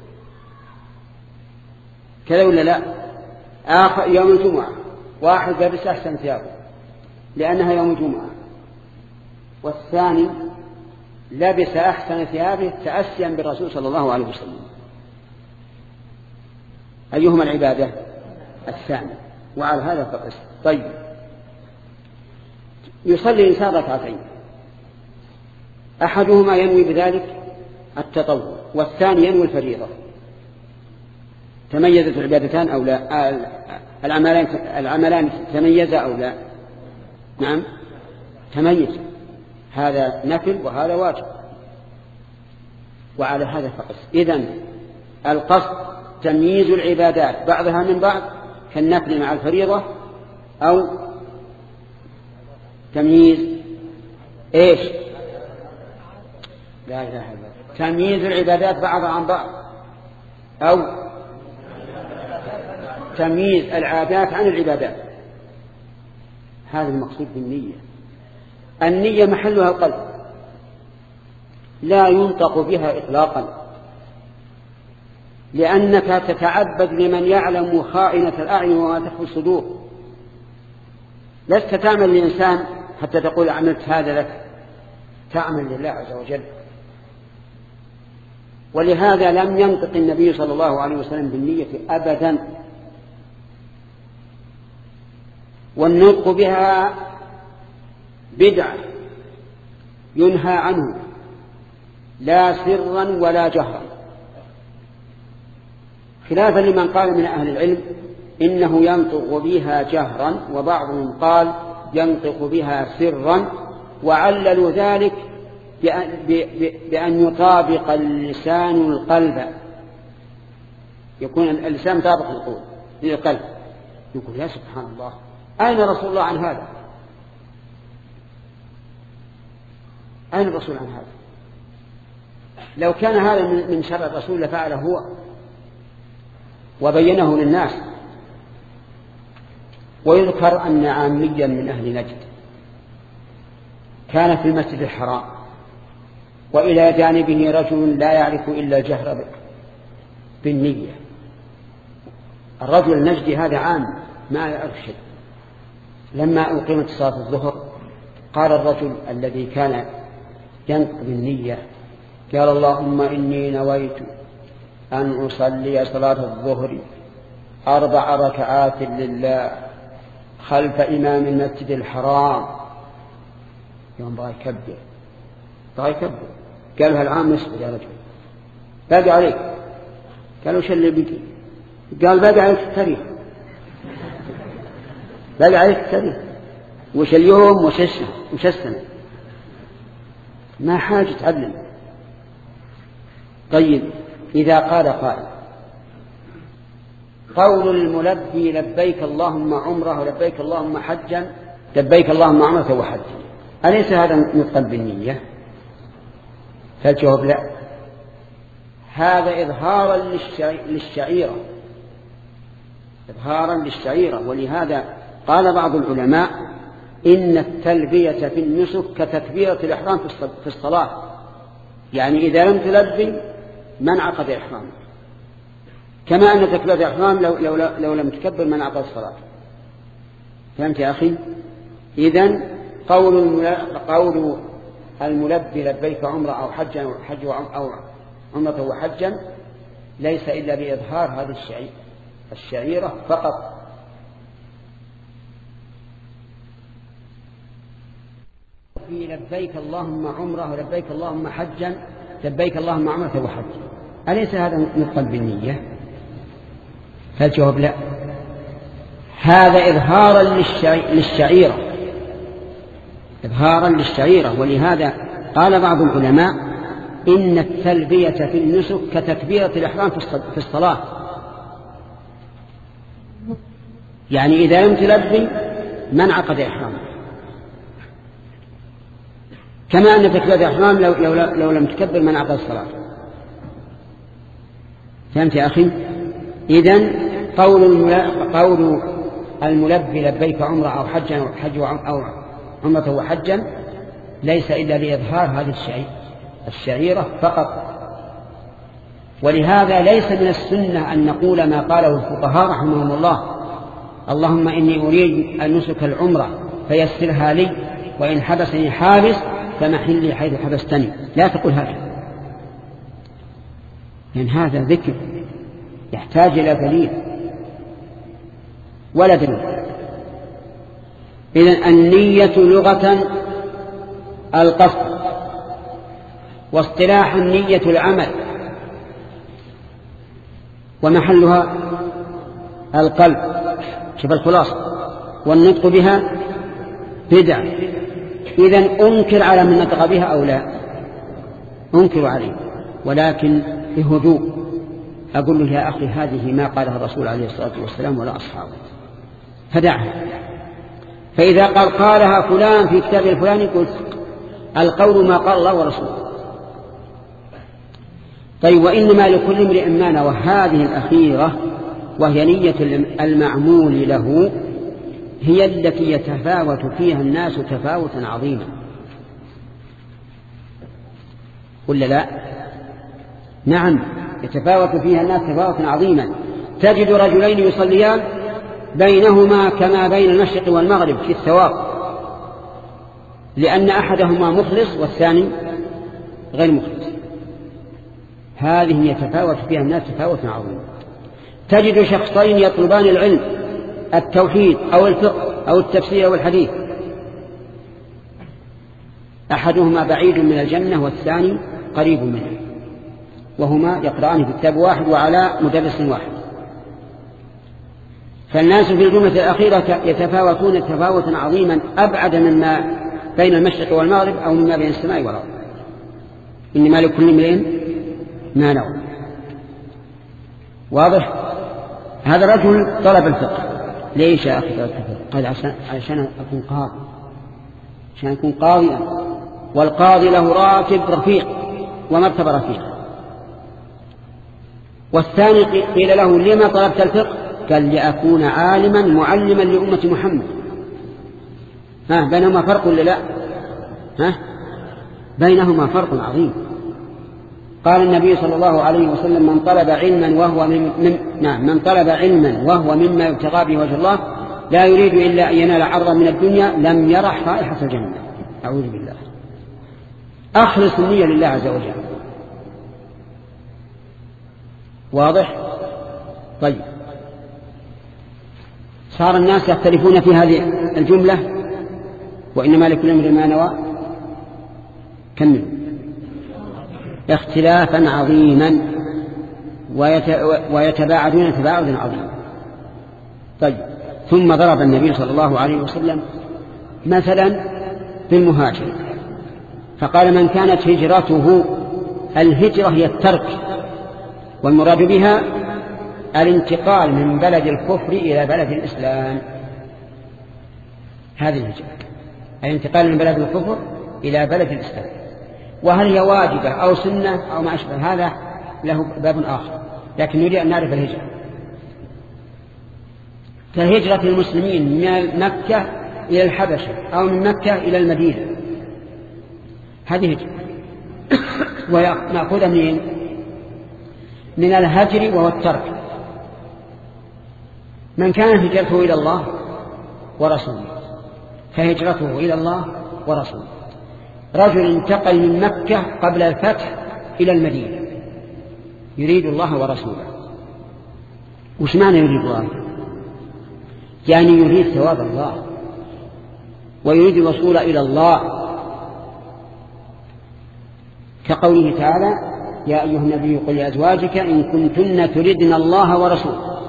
كذا ولا لا؟ آخر يوم الجمعة واحد لبس أحسن ثيابه لأنها يوم الجمعة، والثاني لبس أحسن ثيابه تأسيا بالرسول صلى الله عليه وسلم، أيهما العبادة؟ الثاني. وعلى هذا فقس. طيب، يصلي الإنسان ركعتين، أحدهما ينوي بذلك التطوع والثاني ينوي الفريضة، تميزت العبادتان أو لا؟ العملان العملان تميزا أو لا؟ نعم تميز، هذا نفل وهذا واجب، وعلى هذا فقس. إذن القصد تمييز العبادات بعضها من بعض كالنفل مع الفريضة، أو تمييز إيش؟ لا إله إلا الله. تمييز العبادات بعضها عن بعض، أو تمييز العادات عن العبادات. هذا المقصود بالنية. النية محلها القلب، لا ينطق بها إطلاقا، لأنك تتعبد لمن يعلم خائنة الأعين وما تخفي الصدور. لست تعمل لإنسان حتى تقول عملت هذا لك، تعمل لله عز وجل. ولهذا لم ينطق النبي صلى الله عليه وسلم بالنية أبدا، والنطق بها بدعة ينهى عنه لا سرا ولا جهرا، خلافا لمن قال من أهل العلم إنه ينطق بها جهرا، وبعضهم قال ينطق بها سرا، وعللوا ذلك بأن يطابق اللسان القلب، يكون اللسان طابق القول للقلب. يقول يا سبحان الله، أين رسول الله عن هذا؟ أين الرسول عن هذا؟ لو كان هذا من شرع الرسول لفعله هو وبينه للناس. ويذكر أن عاميا من أهل نجد كان في المسجد الحرام، وإلى جانبه رجل لا يعرف إلا الجهر بالنية. الرجل النجدي هذا عام ما يعرف شيء. لما أقيمت صلاة الظهر قال الرجل الذي كان ينطق بالنية قال اللهم إني نويت أن أصلي صلاة الظهر أربع ركعات لله خلف إمام المسجد الحرام. يوم بغى يكبر بغى يكبر قال له العام يصبر يا رجل، باقي عليك. قالوا شو اللي بيجي؟ قال باقي عليك التاريخ، باقي عليك التاريخ، وش اليوم وش السنة وش السنة، ما حاجة تعلم. طيب، إذا قال قائل قول الملبي لبيك اللهم عمره ولبيك اللهم حجا، لبيك اللهم عمره وحجا، أليس هذا نطقا بالنية؟ فالجواب لا، هذا إظهارا للشعيرة، إظهارا للشعيرة. ولهذا قال بعض العلماء إن التلبية في النسك كتكبيرة الإحرام في الصلاة، يعني إذا لم تلبي من عقد إحرامك، كما أن تكبيرة الإحرام لو, لو, لو لم تكبر من عقد الصلاة. فهمت يا أخي؟ إذن قول قول الملبي لبيك عمره أو حجا أو حج أو عمرة وحجا ليس إلا بإظهار هذه الشعيرة الشعيرة فقط. في لبيك اللهم عمره ولبيك اللهم حجا، لبيك اللهم عمرة وحجا، أليس هذا نطقا بالنية؟ فالجواب لا، هذا إظهارا للشعيرة، إظهارا للشعيرة. ولهذا قال بعض العلماء إن التلبية في النسك كتكبيرة الإحرام في الصلاة، يعني إذا لم تلبي من عقد إحرامك، كما أن تكبيرة الإحرام لو, لو, لو لم تكبر من عقد الصلاة. فهمت يا أخي؟ إذن قول قول الملبي لبيك عمره أو حجا أو حج أو عمرة وحجا ليس إلا لإظهار هذه الشعيرة الشعيرة فقط. ولهذا ليس من السنة أن نقول ما قاله الفقهاء رحمهم الله: اللهم إني أريد أن نسك العمرة فيسرها لي، وإن حبسني حابس فمحلي حيث حبستني. لا تقول هذا، لأن هذا ذكر يحتاج إلى دليل ولا دليل. إذن النية لغة القصد، واصطلاحا النية العمل، ومحلها القلب. شوف الخلاصة: والنطق بها بدعة. إذن أنكر على من نطق بها أو لا؟ أنكر عليه، ولكن بهدوء أقول له: يا أخي هذه ما قالها الرسول عليه الصلاة والسلام ولا أصحابه، فدعها. فإذا قال قالها فلان في كتاب الفلاني قلت القول ما قال الله ورسوله. طيب، وإنما لكل امرئ ما نوى. هذه الأخيرة وهي نية المعمول له هي التي يتفاوت فيها الناس تفاوتا عظيما، ولا لا؟ نعم، يتفاوت فيها الناس تفاوتا عظيما. تجد رجلين يصليان بينهما كما بين المشرق والمغرب في الثواب، لأن أحدهما مخلص والثاني غير مخلص. هذه يتفاوت فيها الناس تفاوتا عظيما. تجد شخصين يطلبان العلم، التوحيد أو الفقه أو التفسير أو الحديث، أحدهما بعيد من الجنة والثاني قريب منه، وهما يقرآن في كتاب واحد وعلى مدرس واحد. فالناس في الجملة الأخيرة يتفاوتون تفاوتا عظيما أبعد مما بين المشرق والمغرب أو مما بين السماء والأرض. إنما لكل امرئ ما نوى. واضح؟ هذا الرجل طلب الفقه. ليش يا أخي طلب الفقه؟ قال عشان أكون قاضي، عشان أكون قاضيا، والقاضي له راتب رفيق ومرتبة رفيقة. والثاني قيل له: لما طلبت الفقه؟ قال: لأكون عالما معلما لأمة محمد. ها بينهما فرق ولا لا؟ ها بينهما فرق عظيم. قال النبي صلى الله عليه وسلم: من طلب علما وهو من, من نعم من طلب علما وهو مما يبتغى به وجه الله لا يريد إلا أن ينال عرضا من الدنيا لم يرح رائحة الجنة. أعوذ بالله. أخلص النية لله عز وجل. واضح؟ طيب، صار الناس يختلفون في هذه الجملة: وإنما لكل امرئ ما نوى. كمل. اختلافا عظيما ويتباعدون تباعدا عظيما. طيب، ثم ضرب النبي صلى الله عليه وسلم مثلا بالمهاجر، فقال: من كانت هجرته، الهجرة هي الترك، والمراد بها الانتقال من بلد الكفر إلى بلد الإسلام. هذه الهجرة، الانتقال من بلد الكفر إلى بلد الإسلام. وهل هي واجبة أو سنة أو ما أشبه هذا له باب آخر، لكن نريد أن نعرف الهجرة. كهجرة المسلمين من مكة إلى الحبشة أو من مكة إلى المدينة، هذه هجرة. ونأخذ منين؟ من الهجر وهو الترك. من كان هجرته إلى الله ورسوله فهجرته إلى الله ورسوله. رجل انتقل من مكة قبل الفتح إلى المدينة يريد الله ورسوله. وش معنى يريد الله؟ يعني يريد ثواب الله ويريد الوصول إلى الله، كقوله تعالى: يا أيها النبي قل لأزواجك إن كنتن تردن الله ورسوله.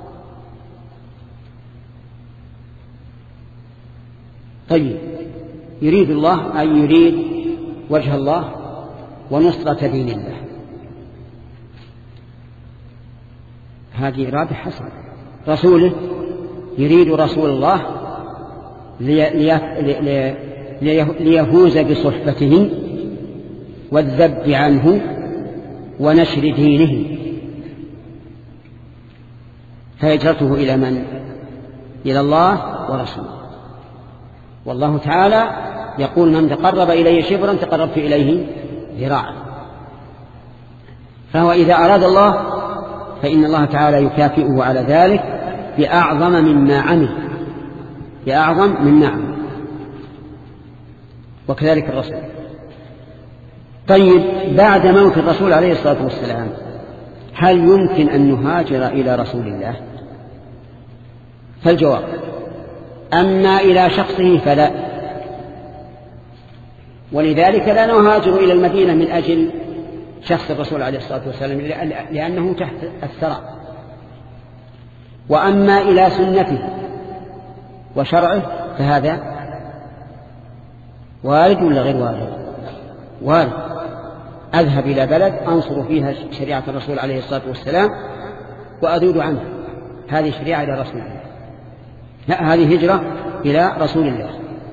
طيب، يريد الله أي يريد وجه الله ونصرة دين الله. هذه إرادة حسنة رسوله يريد رسول الله ليفوز بصحبته والذب عنه ونشر دينه، فهجرته إلى من؟ إلى الله ورسوله. والله تعالى يقول من تقرب إليه شبرا تقربت إليه ذراعا. فهو إذا أراد الله فإن الله تعالى يكافئه على ذلك بأعظم مما عمل، بأعظم مما عمل. وكذلك الرسول. طيب، بعد موت الرسول عليه الصلاة والسلام هل يمكن أن نهاجر إلى رسول الله؟ فالجواب: أما إلى شخصه فلا، ولذلك لا نهاجر إلى المدينة من أجل شخص الرسول عليه الصلاة والسلام لأنه تحت الثرى. وأما إلى سنته وشرعه فهذا وارد ولا غير وارد؟ وارد. أذهب إلى بلد أنصر فيها شريعة الرسول عليه الصلاة والسلام وأذود عنها، هذه شريعة إلى رسول الله. لا، هذه هجرة إلى رسول الله.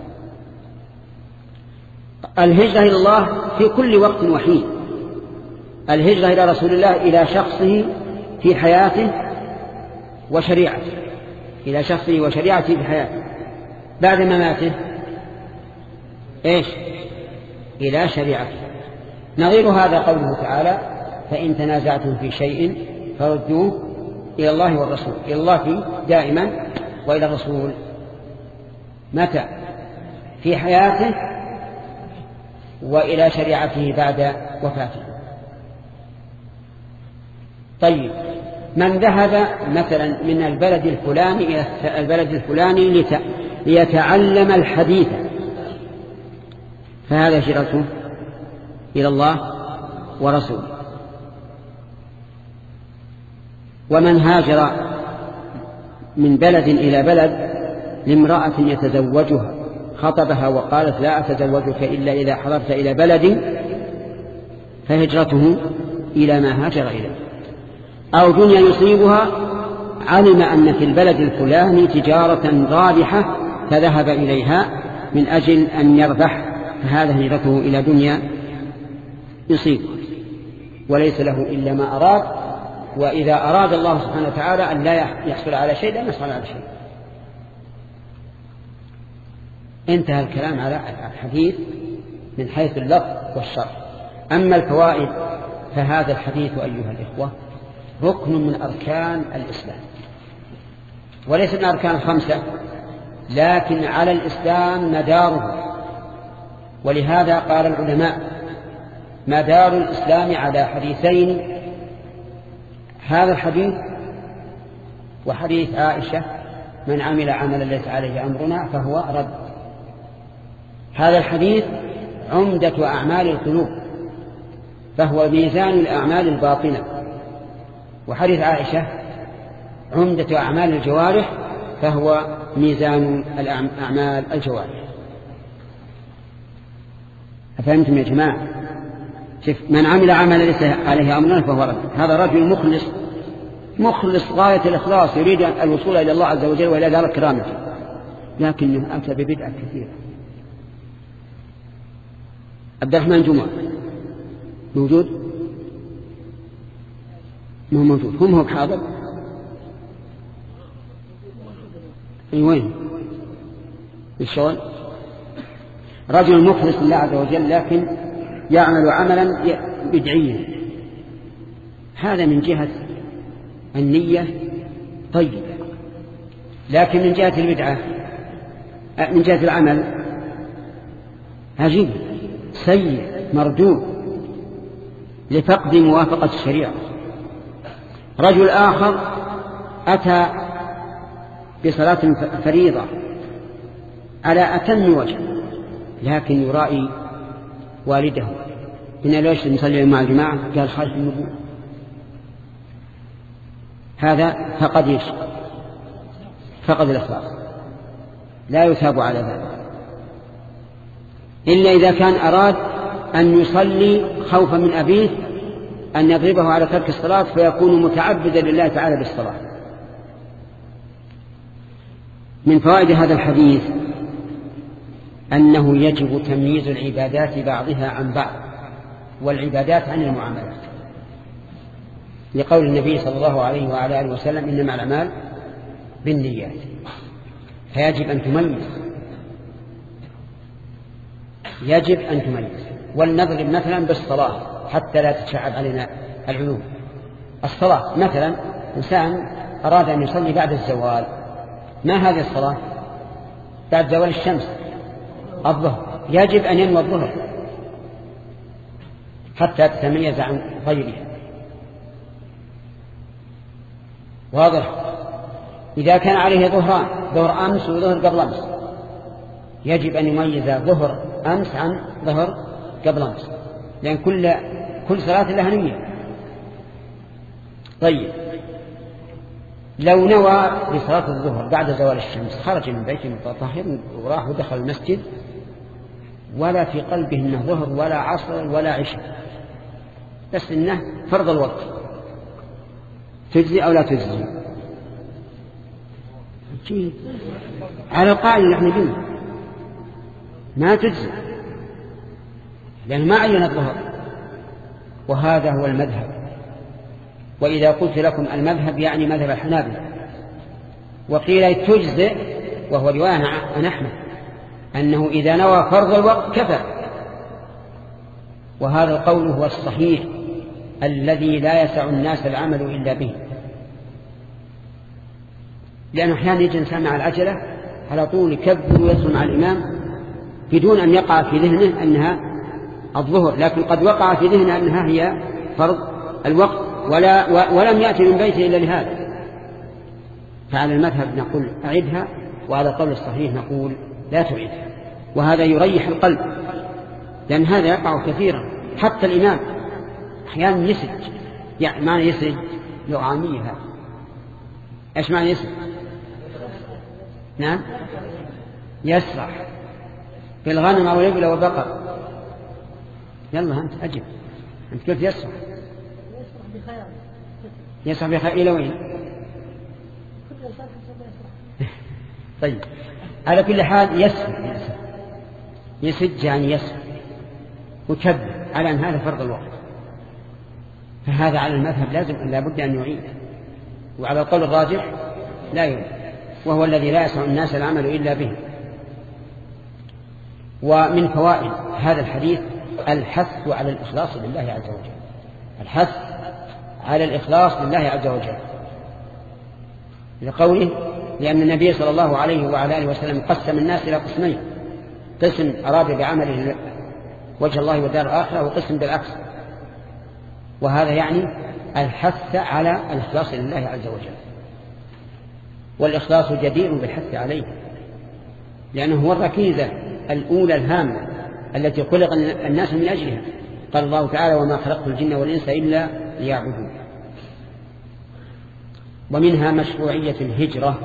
الهجرة إلى الله في كل وقت وحين. الهجرة إلى رسول الله إلى شخصه في حياته وشريعته، إلى شخصه وشريعته في حياته. بعد مماته إيش؟ إلى شريعته. نظير هذا قوله تعالى: فإن تنازعتم في شيء فردوه إلى الله والرسول. إلى الله فيه دائما، وإلى الرسول متى؟ في حياته، وإلى شريعته بعد وفاته. طيب، من ذهب مثلا من البلد الفلاني إلى البلد الفلاني ليتعلم الحديث فهذا هجرته إلى الله ورسوله. ومن هاجر من بلد إلى بلد لامرأة يتزوجها، خطبها وقالت لا أتزوجك إلا إذا حضرت إلى بلد، فهجرته إلى ما هاجر إليه. أو دنيا يصيبها، علم أن في البلد الفلاني تجارة رابحة فذهب إليها من أجل أن يربح، فهذا هجرته إلى دنيا يصيب، وليس له إلا ما أراد. وإذا أراد الله سبحانه وتعالى أن لا يحصل على شيء لم يحصل على شيء. انتهى الكلام على الحديث من حيث اللفظ والشرح. أما الفوائد فهذا الحديث أيها الإخوة ركن من أركان الإسلام، وليس من أركان الخمسة، لكن على الإسلام مداره. ولهذا قال العلماء: مدار الإسلام على حديثين، هذا الحديث وحديث عائشة: من عمل عملا ليس عليه أمرنا فهو رد. هذا الحديث عمدة أعمال القلوب، فهو ميزان الأعمال الباطنة. وحديث عائشة عمدة أعمال الجوارح، فهو ميزان الأعمال الجوارح. أفهمتم يا جماعة؟ شف من عمل عملا ليس عليه أمرنا فهو رد. هذا رجل مخلص مخلص غاية الإخلاص، يريد الوصول إلى الله عز وجل وإلى دار كرامته، لكنه أتى ببدعة كثيرة. عبد الرحمن جمعة موجود؟ ما هو موجود، هم هو بحاضر. أي وين الشغل؟ رجل مخلص لله عز وجل لكن يعمل عملا بدعيا، هذا من جهة النية طيب، لكن من جهة البدعة من جهة العمل عجيب سيء مردود لفقد موافقة الشريعة. رجل آخر أتى بصلاة فريضة على أتم وجه، لكن يرائي والده: إن ليش نصلي مع الجماعة؟ قال: خالف النبوة. هذا فقد إيش؟ فقد الإخلاص، لا يثاب على ذلك إلا إذا كان أراد أن يصلي خوفا من أبيه أن يضربه على ترك الصلاة فيكون متعبدا لله تعالى بالصلاة. من فوائد هذا الحديث أنه يجب تمييز العبادات بعضها عن بعض والعبادات عن المعاملات، لقول النبي صلى الله عليه وعلى آله وسلم إنما الأعمال بالنيات، فيجب أن تميز، يجب أن تميز. ولنضرب مثلا بالصلاة حتى لا تتشعب علينا العلوم. الصلاة مثلا إنسان أراد أن يصلي بعد الزوال، ما هذه الصلاة؟ بعد زوال الشمس، الظهر، يجب أن ينوي الظهر حتى تتميز عن غيرها. واضح؟ إذا كان عليه ظهران، ظهر أمس وظهر قبل أمس، يجب أن يميز ظهر أمس عن ظهر قبل أمس، لأن كل كل صلاة لها نية. طيب لو نوى بصلاة الظهر بعد زوال الشمس، خرج من بيته متطهر وراح ودخل المسجد ولا في قلبه إنه ظهر ولا عصر ولا عشاء، بس إنه فرض الوقت، تجزي أو لا تجزي؟ على القائل نحن بنا ما تجزي، لأن ما عين الظهر، وهذا هو المذهب. وإذا قلت لكم المذهب يعني مذهب الحنابلة، وقيل تجزئ، وهو رواية عن أحمد أنه إذا نوى فرض الوقت كفى. وهذا القول هو الصحيح الذي لا يسع الناس العمل إلا به، لأنه أحيانا يجي إنسان مع العجلة على طول يكبر ويصل مع الإمام بدون أن يقع في ذهنه أنها الظهر، لكن قد وقع في ذهنه أنها هي فرض الوقت ولا ولم يأتي من بيته إلا لهذا. فعلى المذهب نقول أعدها، وعلى القول الصحيح نقول لا تعيدها، وهذا يريح القلب، لأن هذا يقع كثيرا. حتى الإمام أحيانا يسج، يعني معنى يسج لغة عامية. هذا إيش معنى يسج؟ نعم، يسرح في الغنم أو الإبل والبقر. يلا أنت أجب، أنت قلت يسرح. يسرح بخير إلى وين؟ طيب على كل حال يسرح، يسج يعني يسرح وكبر على أن هذا فرض الوقت، فهذا على المذهب لازم لا بد أن يعيد، وعلى القول الراجح لا يعيد، وهو الذي لا يسع الناس العمل إلا به. ومن فوائد هذا الحديث الحث على الإخلاص لله عز وجل، الحث على الإخلاص لله عز وجل، لقوله لأن النبي صلى الله عليه وعلى آله وسلم قسم الناس إلى قسمين، قسم أراد بعمله وجه الله ودار الآخرة، وقسم بالعكس، وهذا يعني الحث على الإخلاص لله عز وجل. والإخلاص جدير بالحث عليه، لأنه هو الركيزة الأولى الهامة التي خلق الناس من أجلها. قال الله تعالى وما خلقت الجن والإنس إلا ليعبدون. ومنها مشروعية الهجرة،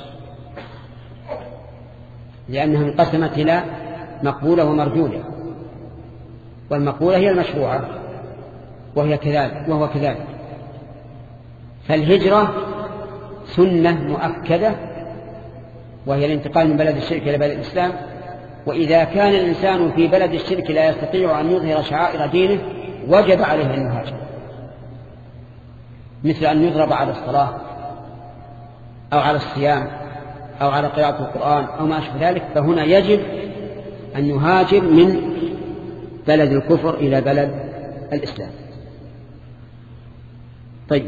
لأنها انقسمت إلى مقبولة ومرجولة، والمقبولة هي المشروعة وهي كذلك وهو كذلك. فالهجرة سنة مؤكدة، وهي الانتقال من بلد الشرك إلى بلد الإسلام. وإذا كان الإنسان في بلد الشرك لا يستطيع أن يظهر شعائر دينه وجب عليه أن يهاجر، مثل أن يضرب على الصلاة أو على الصيام أو على قراءة القرآن أو ما أشبه ذلك، فهنا يجب أن يهاجر من بلد الكفر إلى بلد الإسلام. طيب،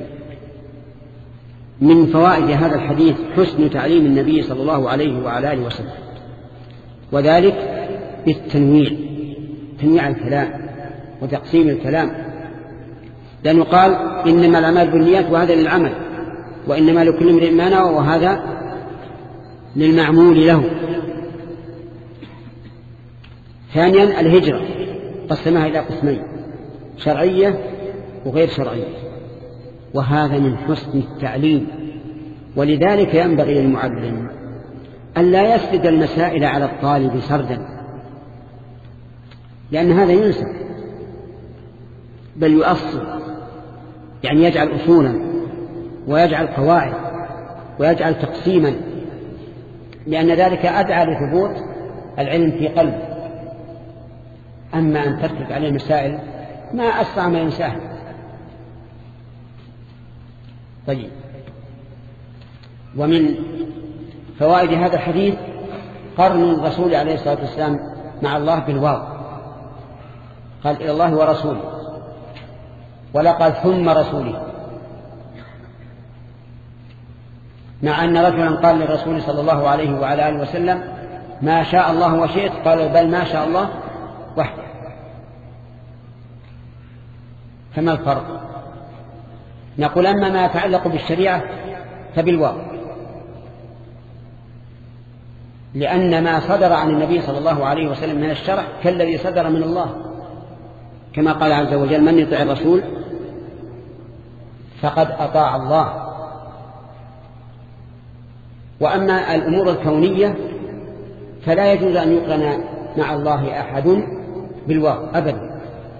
من فوائد هذا الحديث حسن تعليم النبي صلى الله عليه وعلى آله وسلم، وذلك بالتنويع، تنويع الكلام وتقسيم الكلام، لأنه قال إنما الأعمال بالنيات وهذا للعمل، وإنما لكل امرئ ما نوى وهذا للمعمول له. ثانيا الهجرة قسمها إلى قسمين، شرعية وغير شرعية، وهذا من حسن التعليم. ولذلك ينبغي للمعلم أن لا يسرد المسائل على الطالب سردا، لأن هذا ينسى، بل يؤصل، يعني يجعل أصولا ويجعل قواعد ويجعل تقسيما لأن ذلك أدعى لثبوت العلم في قلبه. أما أن تترك عليه المسائل ما أسرع ما ينساه. طيب، ومن فوائد هذا الحديث قرن الرسول عليه الصلاة والسلام مع الله بالواو، قال إلى الله ورسوله، ولا قال ثم رسوله، مع أن رجلا قال للرسول صلى الله عليه وعلى آله وسلم ما شاء الله وشئت، قال بل ما شاء الله وحده. فما الفرق؟ نقول أما ما يتعلق بالشريعة فبالواو، لأن ما صدر عن النبي صلى الله عليه وسلم من الشرع كالذي صدر من الله، كما قال عز وجل من يطع الرسول فقد أطاع الله. وأما الأمور الكونية فلا يجوز أن يقرن مع الله أحد بالواو أبدا،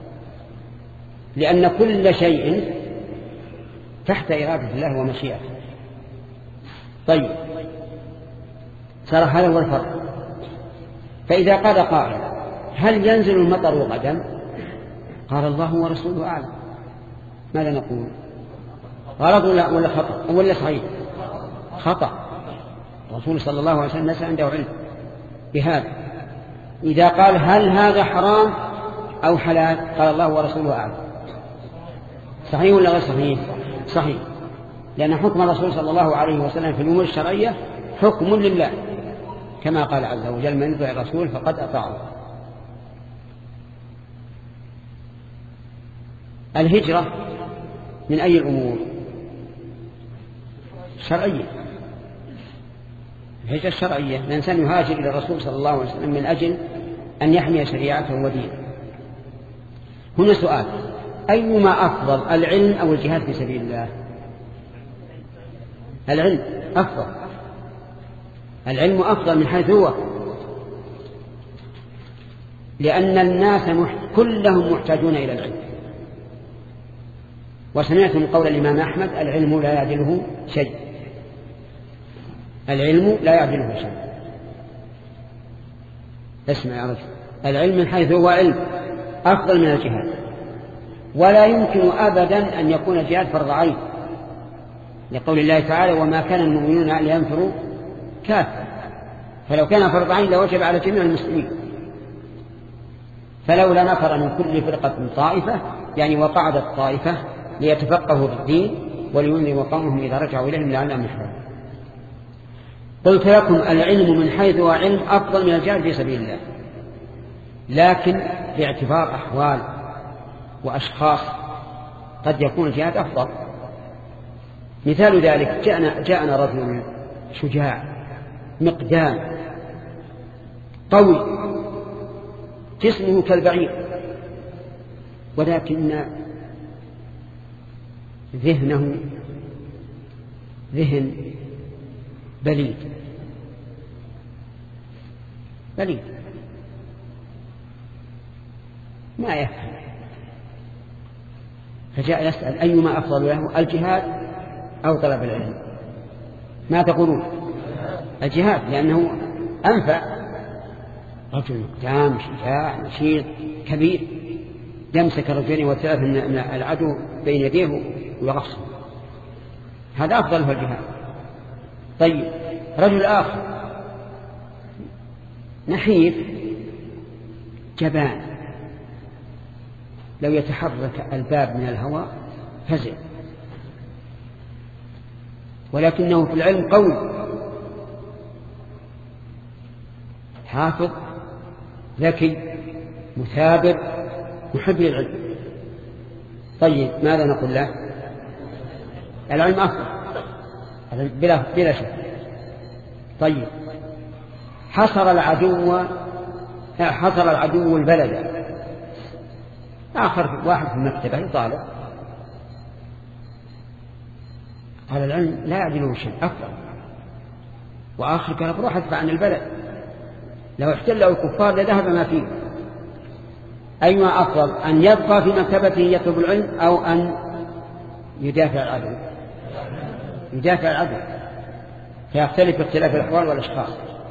لأن كل شيء تحت إرادة الله ومشيئته. طيب، صار هذا هو الفرق. فإذا قال قائل هل ينزل المطر غدا؟ قال الله ورسوله أعلم، ماذا نقول؟ غلط ولا خطأ ولا صحيح؟ خطأ. الرسول صلى الله عليه وسلم ليس عنده علم بهذا. إذا قال هل هذا حرام أو حلال؟ قال الله ورسوله أعلم. صحيح ولا غير صحيح؟ صحيح، لأن حكم الرسول صلى الله عليه وسلم في الأمور الشرعية حكم لله، كما قال عز وجل من يطع الرسول فقد أطاع الله. الهجرة من أي الأمور؟ شرعية. الهجرة الشرعية، الإنسان يهاجر إلى الرسول صلى الله عليه وسلم من أجل أن يحمي شريعته ودينه. هنا سؤال: أيما أفضل، العلم أو الجهاد في سبيل الله؟ العلم أفضل، العلم أفضل من حيث هو، لأن الناس كلهم محتاجون إلى العلم. وسمعتم قول الإمام أحمد العلم لا يعدله شيء، العلم لا يعدله شيء. اسمع يا رجل، العلم من حيث هو علم أفضل من الجهاد، ولا يمكن أبدا أن يكون الجهاد فرض عين، لقول الله تعالى وما كان المؤمنون أن ينفروا كافة، فلو كان فرض عين لوجب على جميع المسلمين. فلولا نفر من كل فرقة طائفة، يعني وقعدت طائفة ليتفقهوا في الدين ولينذروا قومهم إذا رجعوا إليهم لعلهم يحذرون. قلت لكم العلم من حيث هو علم أفضل من الجهاد في سبيل الله، لكن باعتبار أحوال وأشخاص قد يكون الجهاد أفضل. مثال ذلك جاءنا, جاءنا رجل شجاع مقدام قوي جسمه كالبعير، ولكن ذهنه ذهن بليد بليد ما يفهم، فجاء يسأل أيما أفضل له، الجهاد أو طلب العلم؟ ما تقولون؟ الجهاد، لأنه أنفع. رجل قدام شجاع نشيط كبير يمسك رجلين وثلاث من العدو بين يديه ويغصه، هذا أفضل هو الجهاد. طيب، رجل آخر نحيف جبان، لو يتحرك الباب من الهواء فزع، ولكنه في العلم قوي حافظ ذكي مثابر محب للعلم. طيب، ماذا نقول له؟ العلم أفضل بلا, بلا شك. طيب، حصر العدو حصر العدو البلد، آخر واحد في المكتبة يطالب، قال العلم لا يعدله شيء أفضل، وآخر قال بروح ادفع عن البلد، لو احتله الكفار لذهب ما فيه. أيما أفضل، أن يبقى في مكتبته يطلب العلم أو أن يدافع العدو؟ يدافع العدو، فيختلف اختلاف الأحوال والأشخاص.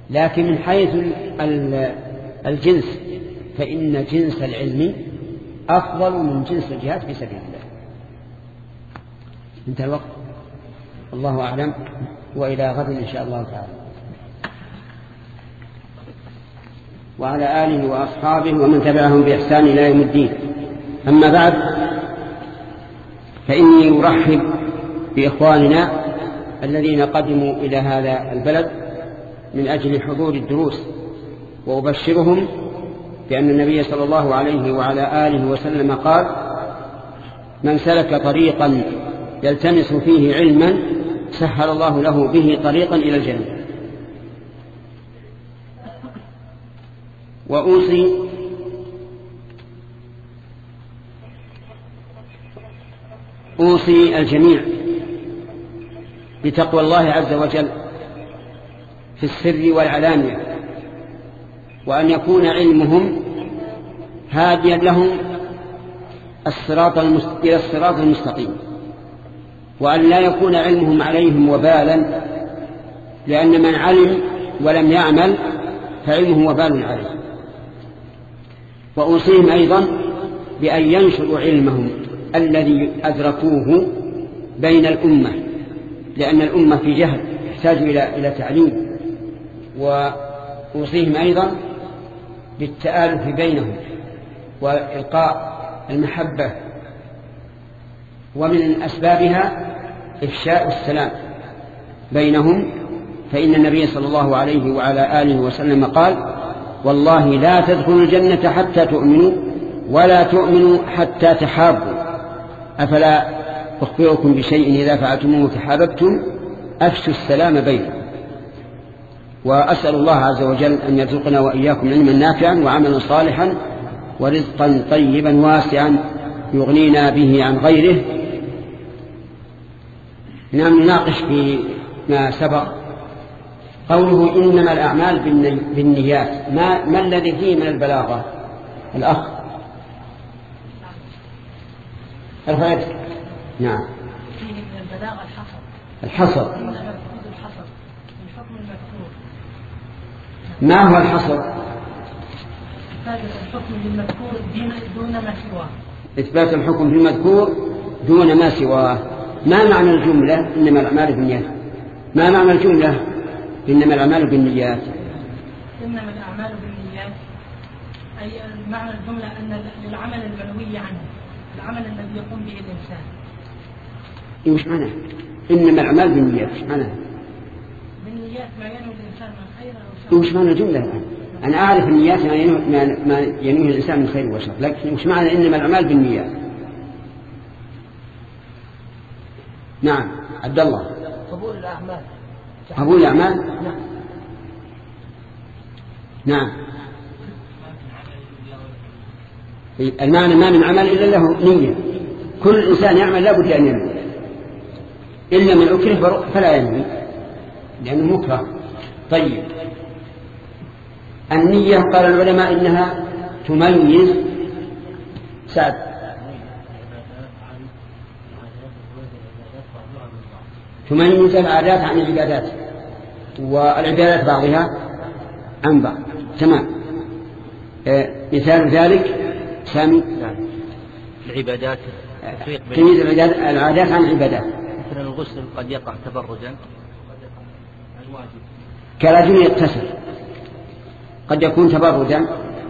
لكن من حيث الجنس فإن جنس العلم أفضل من جنس الجهاد في سبيل الله. انتهى الوقت، الله أعلم، وإلى غد إن شاء الله تعالى. وعلى آله وأصحابه ومن تبعهم بإحسان إلى يوم الدين. أما بعد، فإني أرحب بإخواننا الذين قدموا إلى هذا البلد من أجل حضور الدروس، وأبشرهم بأن النبي صلى الله عليه وعلى آله وسلم قال: من سلك طريقا يلتمس فيه علما سهل الله له به طريقا إلى الجنة. وأوصي أوصي الجميع بتقوى الله عز وجل في السر والعلانية، وأن يكون علمهم هاديا لهم الصراط المست... إلى الصراط المستقيم، وأن لا يكون علمهم عليهم وبالا، لأن من علم ولم يعمل فعلمه وبال عليه. وأوصيهم أيضا بأن ينشروا علمهم الذي أدركوه بين الأمة، لأن الأمة في جهل يحتاج إلى إلى تعليم. وأوصيهم أيضا بالتآلف بينهم وإلقاء المحبة، ومن أسبابها إفشاء السلام بينهم، فإن النبي صلى الله عليه وعلى آله وسلم قال: والله لا تدخلوا الجنة حتى تؤمنوا ولا تؤمنوا حتى تحابوا، أفلا أخبركم بشيء إذا فعلتموه تحاببتم، أفشوا السلام بينكم. وأسأل الله عز وجل أن يرزقنا وإياكم علما نافعا وعملا صالحا ورزقا طيبا واسعا يغنينا به عن غيره. نعم، نناقش فيما سبق قوله إنما الأعمال بالنيات، ما, ما الذي فيه من البلاغة؟ الأخ ارفع يدك. نعم، فيه من البلاغة الحصر. الحصر الحصر الحكم المذكور. ما هو الحصر؟ إثبات الحكم بالمذكور دون ما سواه. إثبات الحكم بالمذكور دون ما سواه. ما معنى الجملة إنما الأعمال بالنيات؟ ما معنى الجملة إنما الأعمال بالنيات؟ إنما الأعمال بالنيات أي معنى الجملة أن العمل المنوي عنه العمل الذي يقوم به الإنسان. وش معنى إنما الأعمال بالنيات؟ وش معنى بالنيات ما ينوي الإنسان من خير أو شر؟ وش معنى الجملة الآن؟ أنا أعرف النيات ما ينوي, ما ينوي الإنسان من خير وشر، لكن وش معنى إنما الأعمال بالنيات؟ نعم، عبد الله. قبول الأعمال. قبول الأعمال. نعم. نعم، المعنى ما من عمل إلا له نية. كل إنسان يعمل لا بد أن ينوي، إلا من أكره فلا ينوي لأنه مكره. طيب، النية قال العلماء إنها تميز سعد تميز العادات عن العبادات، والعبادات بعضها عن بعض. تمام. آه مثال ذلك سامي. العبادات تميز العادات عن العبادات. مثل الغسل قد يقع تبرجا كرجل يغتسل، قد يكون تبرجا،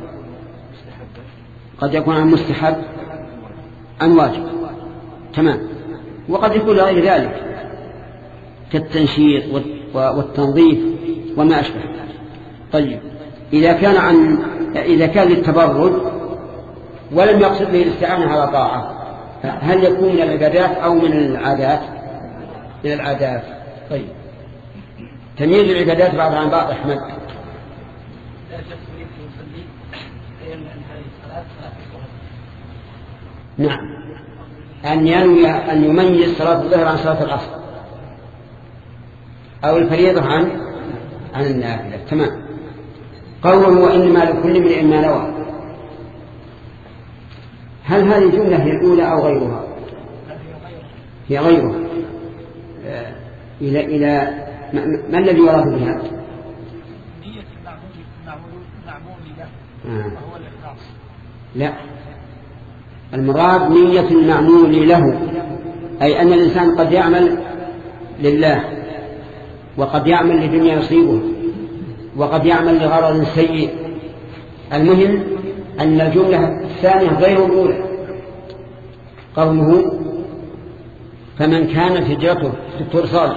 قد يكون عن مستحب، عن واجب. تمام. وقد يكون غير ذلك كالتنشيط والتنظيف وما أشبه. طيب، إذا كان عن إذا كان للتبرج ولم يقصد به الاستعانة على طاعة، هل يكون من العبادات أو من العادات؟ إلى العادات. طيب، تمييز العبادات بعضها عن بعض. أحمد. نعم، أن ينوي أن يميز صلاة الظهر عن صلاة العصر أو الفريضة عن عن النافلة. تمام. قوله وإنما لكل امرئ ما نوى، هل هذه الجملة هي الأولى أو غيرها؟ هي غيرها. إلى إلى ما الذي يراد بها؟ آه. لا، المراد نية المعمول له، أي أن الإنسان قد يعمل لله وقد يعمل لدنيا يصيبه وقد يعمل لغرض سيء. المهم أن الجملة الثانية غير الأولى. قوله فمن كانت هجرته دكتور صالح،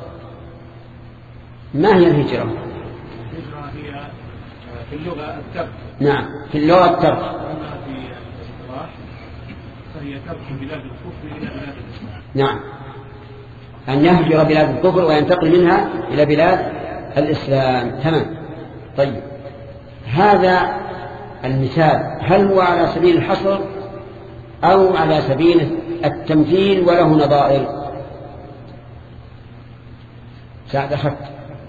ما هي الهجرة؟ الهجرة هي في اللغة الترك. نعم، في اللغة الترك. أما في الاصطلاح فهي ترك بلاد الكفر إلى بلاد الإسلام. نعم، أن يهجر بلاد الكفر وينتقل منها إلى بلاد الإسلام. تمام. طيب، هذا المثال هل هو على سبيل الحصر أو على سبيل التمثيل وله نظائر؟ سعد أخذت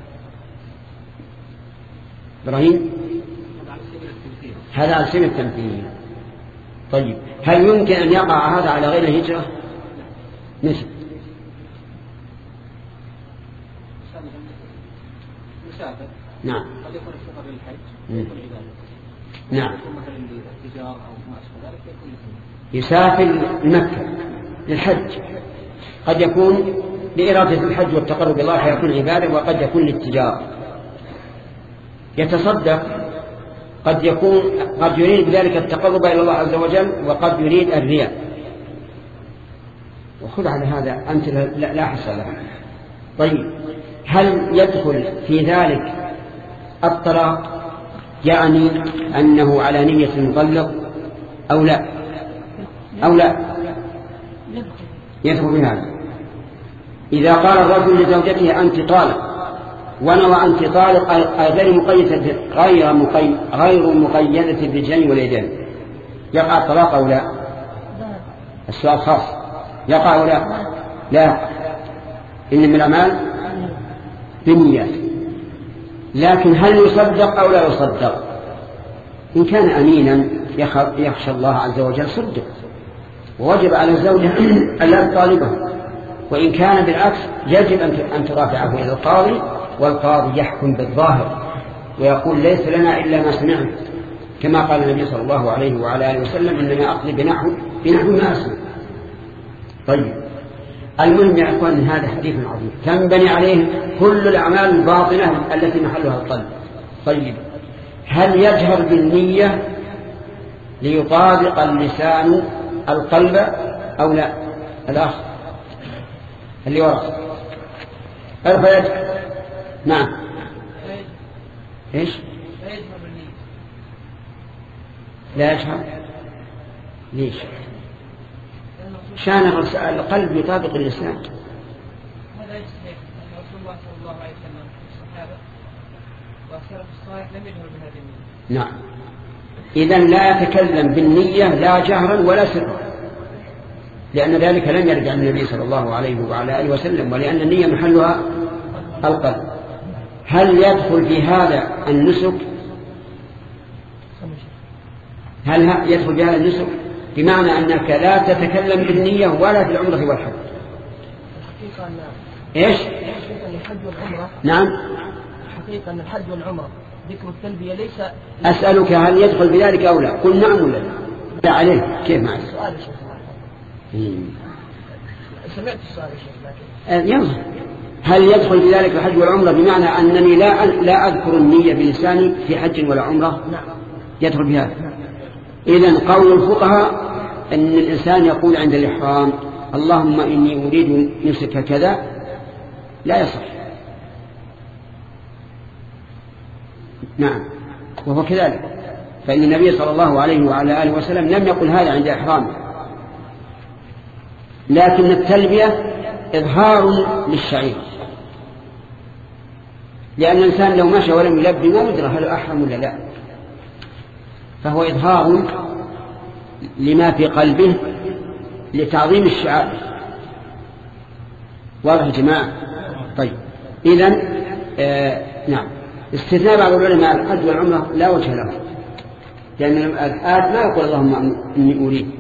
إبراهيم؟ هذا على سبيل التمثيل. طيب، هل يمكن أن يقع هذا على غير الهجرة؟ مثل مسافر. نعم. قد يكون السفر للحج ويكون عبادة. نعم. يكون مثلا للتجارة أو ما أشبه ذلك يكون للسفر. يسافر لمكة للحج، قد يكون لإرادة الحج والتقرب إلى الله يكون عبادة، وقد يكون للتجارة. يتصدق، قد يكون قد يريد بذلك التقرب إلى الله عز وجل وقد يريد الرياء. وخذ على هذا أنت لا, لا حصر له. طيب، هل يدخل في ذلك الطلاق، يعني أنه على نية المطلق أو لا أو لا يدخل في هذا؟ إذا قال الرجل لزوجته أنت طالق ونوى أنت طالق غير مقيدة غير مقيد غير مقيدة بالرجلين واليدين، يقع الطلاق أو لا؟ السؤال خاص، يقع أو لا؟ لا، إنما الأعمال بالنيات. لكن هل يصدق أو لا يصدق؟ إن كان أمينا يخشى الله عز وجل صدق، ووجب على الزوجة ألا تطالبه، وإن كان بالعكس يجب أن ترافعه إلى القاضي، والقاضي يحكم بالظاهر ويقول ليس لنا إلا ما سمعت، كما قال النبي صلى الله عليه وعلى آله وسلم إنما أقضي بنحو بنحو ما أسمع. طيب، المهم يا أخوان هذا حديث عظيم تنبني عليه كل الأعمال الباطنة التي محلها القلب. طيب، هل يجهر بالنية ليطابق اللسان القلب أو لا؟ الأخ اللي وراء ارفع يدك. نعم. ايش؟ لا يجهر. ليش؟ شان القلب يطابق اللسان. هذا يصحيح أن رسول الله صلى الله عليه وسلم الصحابة والسلف الصالح لم يجهروا بهذه النية. نعم. إذن لا يتكلم بالنية لا جهرا ولا سرا، لأن ذلك لم يرد عن النبي صلى الله عليه وعلى آله وسلم، ولأن النية محلها القلب. هل يدخل في هذا النسك؟ هل يدخل في هذا النسك بمعنى أنك لا تتكلم بالنية ولا في العمرة والحج؟ الحقيقة أن إيش؟ الحقيقة أن الحج والعمرة نعم. الحقيقة أن الحج والعمرة ذكر التلبية ليس. أسألك هل يدخل بذلك أو لا؟ قل نعم ولا لا؟ لا عليه كيف معي؟ السؤال يا شيخ. سمعت السؤال يا شيخ. ينظر هل يدخل بذلك الحج والعمرة بمعنى أنني لا لا أذكر النية بلساني في حج ولا عمرة؟ نعم. يدخل بهذا. إذن قول الفقهاء أن الإنسان يقول عند الإحرام اللهم إني أريد نسك كذا لا يصح. نعم، وهو كذلك، فإن النبي صلى الله عليه وعلى آله وسلم لم يقل هذا عند إحرامه، لكن التلبية إظهار للشعير، لأن الإنسان لو مشى ولم يلبي ما يدرى هل أحرم ولا لا، فهو إظهار لما في قلبه لتعظيم الشعائر. واضح يا جماعة؟ طيب، إذن آه نعم، استثناء بعض العلماء الحج والعمرة لا وجه له، لأن الآيات ما يقول اللهم إني أريد.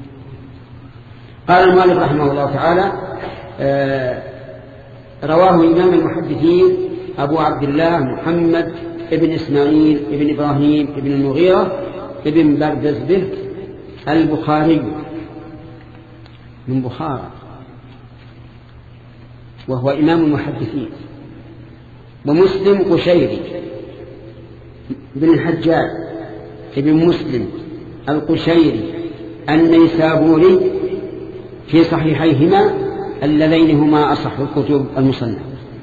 قال المؤلف رحمه الله تعالى آه رواه إمام المحدثين أبو عبد الله محمد ابن إسماعيل ابن إبراهيم ابن المغيرة ابن بردزبه البخاري من بخارى، وهو إمام المحدثين. ومسلم قشيري بن الحجاج ابن مسلم القشيري النيسابوري في صحيحيهما اللذين هما أصح الكتب المصنفة،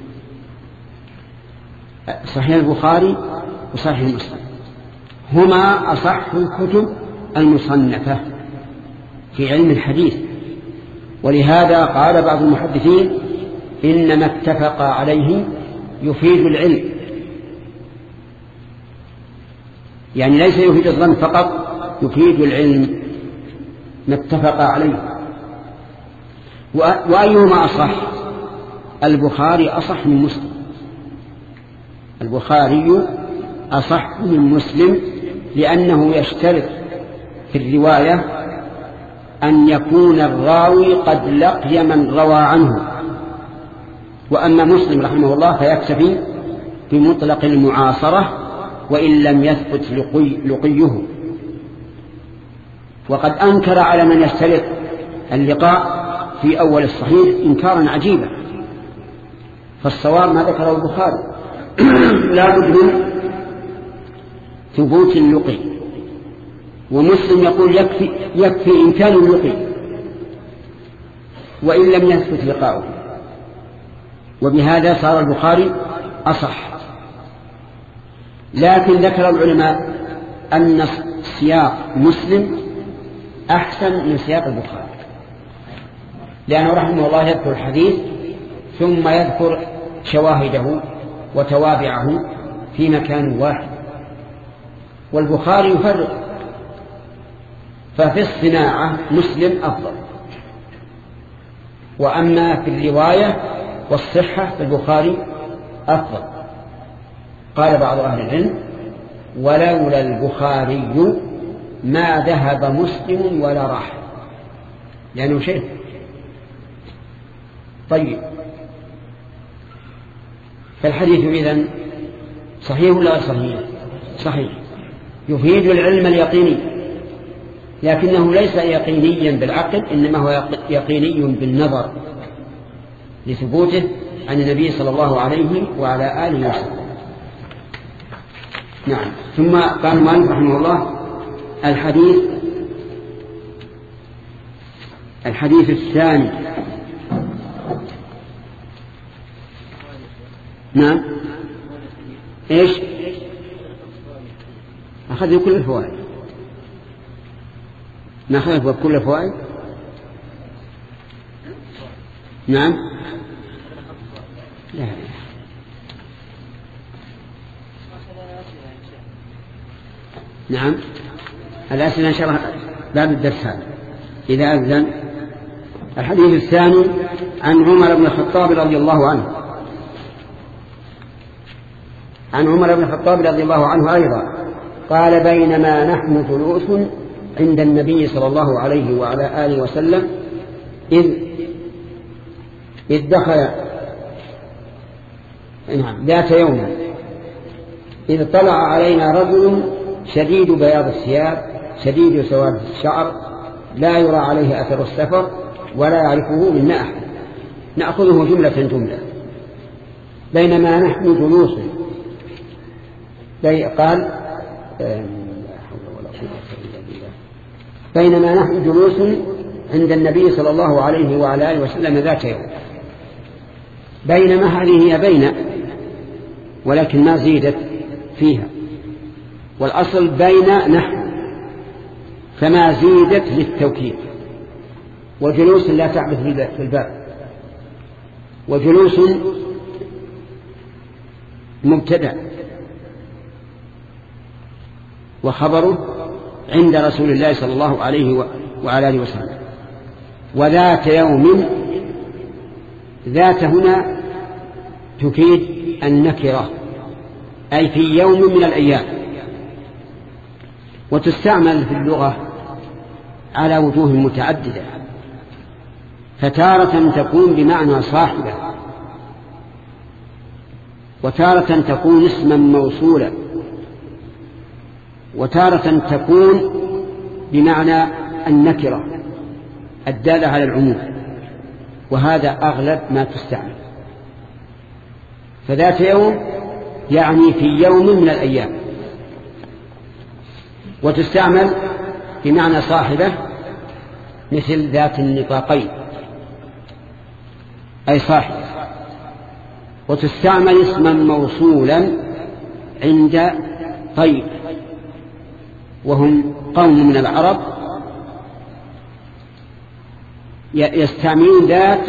صحيح البخاري وصحيح مسلم، هما أصح الكتب المصنفة في علم الحديث. ولهذا قال بعض المحدثين إنما اتفق عليه يفيد العلم، يعني ليس يفيد الظن فقط، يفيد العلم ما اتفق عليه. وأيهما أصح؟ البخاري أصح من مسلم، البخاري أصح من مسلم، لأنه يشترط في الرواية أن يكون الراوي قد لقي من روى عنه. وأما مسلم رحمه الله فيكتفي بمطلق المعاصرة وإن لم يثبت لقي لقيه. وقد أنكر على من يشترط اللقاء في أول الصحيح إنكارا عجيبا، فالصواب ما ذكره البخاري لا بد من ثبوت اللقي، ومسلم يقول يكفي, يكفي إمكان اللقي وإن لم يثبت لقاؤه، وبهذا صار البخاري أصح. لكن ذكر العلماء أن سياق مسلم أحسن من سياق البخاري، لأنه رحمه الله يذكر الحديث ثم يذكر شواهده وتوابعه في مكان واحد، والبخاري يفرق. ففي الصناعة مسلم أفضل، وأما في الرواية والصحة فالبخاري أفضل. قال بعض أهل العلم ولولا البخاري ما ذهب مسلم ولا راح، لأنه شيء. طيب، فالحديث إذن صحيح ولا غير صحيح؟ صحيح، يفيد العلم اليقيني، لكنه ليس يقينيا بالعقل، إنما هو يقيني بالنظر لثبوته عن النبي صلى الله عليه وعلى آله وسلم. نعم. ثم قال المؤلف رحمه الله الحديث الحديث الثاني. نعم. ايش؟ أخذ كل الفوائد، ما أخذ كل الفوائد. نعم. لا. نعم، الأسئلة إن شاء الله بعد الدرس هذا إذا أذن. الحديث الثاني عن عمر بن الخطاب رضي الله عنه عن عمر بن الخطاب رضي الله عنه أيضا قال بينما نحن جلوس عند النبي صلى الله عليه وعلى آله وسلم إذ إذ دخل نعم ذات يوم إذ طلع علينا رجل شديد بياض الثياب شديد سواد الشعر لا يرى عليه أثر السفر ولا يعرفه منا أحد. نأخذه جملة جملة. بينما نحن جلوس، قال بينما نحن جلوس عند النبي صلى الله عليه وعلى آله وسلم ذات يوم. بينما هذه هي بين، ولكن ما زيدت فيها، والأصل بين نحن، فما زيدت للتوكيد. وجلوس لا تعبث في الباب، وجلوس مبتدأ وخبره عند رسول الله صلى الله عليه وعلى آله وسلم. وذات يوم، ذات هنا تفيد النكرة، أي في يوم من الأيام، وتستعمل في اللغة على وجوه متعددة، فتارة تكون بمعنى صاحبة، وتارة تكون اسما موصولا، وتارة تكون بمعنى النكرة الدالة على العموم، وهذا أغلب ما تستعمل. فذات يوم يعني في يوم من الأيام، وتستعمل بمعنى صاحبة مثل ذات النطاقين أي صاحب، وتستعمل اسما موصولا عند طيب وهم قوم من العرب يستعملون ذات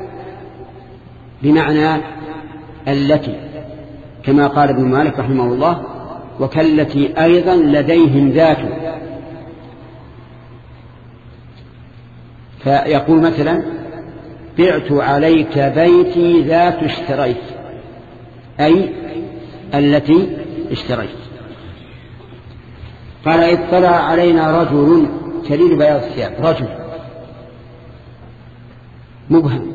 بمعنى التي، كما قال ابن مالك رحمه الله: وكالتي أيضا لديهم ذات. فيقول مثلا: بعت عليك بيتي ذات اشتريت، أي التي اشتريت. قال: اطلع علينا رجل شديد بياض الثياب. رجل مبهم،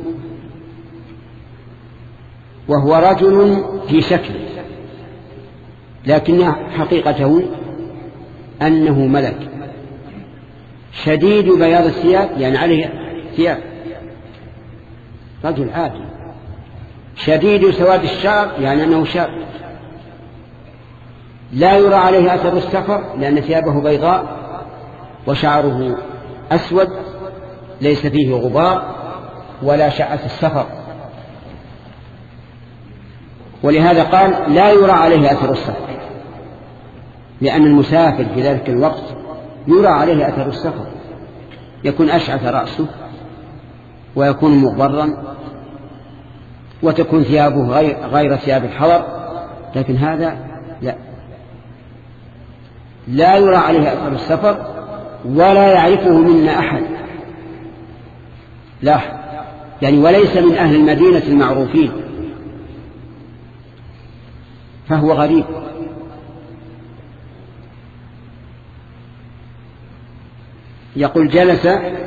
وهو رجل في شكله، لكن حقيقته أنه ملك شديد بياض الثياب، يعني عليه ثياب، رجل عادي. شديد سواد الشعر، يعني أنه شاب، لا يرى عليه أثر السفر لأن ثيابه بيضاء وشعره أسود ليس فيه غبار ولا شعث السفر، ولهذا قال: لا يرى عليه أثر السفر، لأن المسافر في ذلك الوقت يرى عليه أثر السفر، يكون أشعث رأسه ويكون مغبرا وتكون ثيابه غير, غير ثياب الحضر، لكن هذا لا لا يرى عليه أثر السفر ولا يعرفه منا أحد، لا يعني وليس من أهل المدينة المعروفين، فهو غريب. يقول: جلس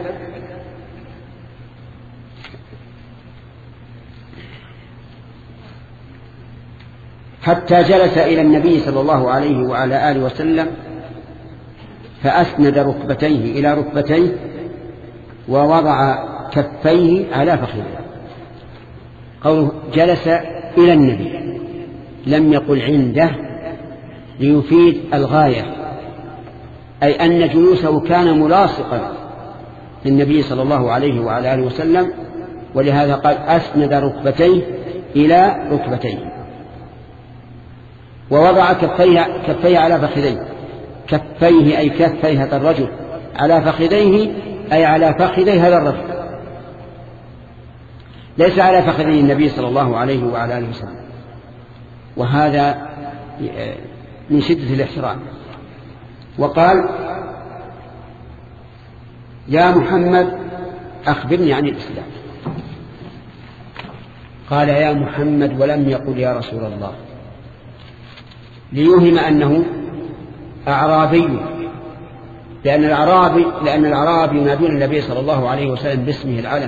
حتى جلس إلى النبي صلى الله عليه وعلى آله وسلم فأسند ركبتيه إلى ركبتيه ووضع كفيه على فخذيه. قوله جلس إلى النبي لم يقل عنده ليفيد الغاية، أي أن جلوسه كان ملاصقا للنبي صلى الله عليه وعلى آله وسلم، ولهذا قال أسند ركبتيه إلى ركبتيه ووضع كفيه, كفيه على فخذيه. كفيه أي كفيه هذا الرجل على فخذيه، أي على فخذي هذا الرجل، ليس على فخذي النبي صلى الله عليه وعلى آله وسلم، وهذا من شدة الاحترام. وقال: يا محمد أخبرني عن الإسلام. قال: يا محمد ولم يقل يا رسول الله، ليوهم أنه أعرابي، لأن الأعرابي لأن الأعرابي ينادون النبي صلى الله عليه وسلم باسمه العلم،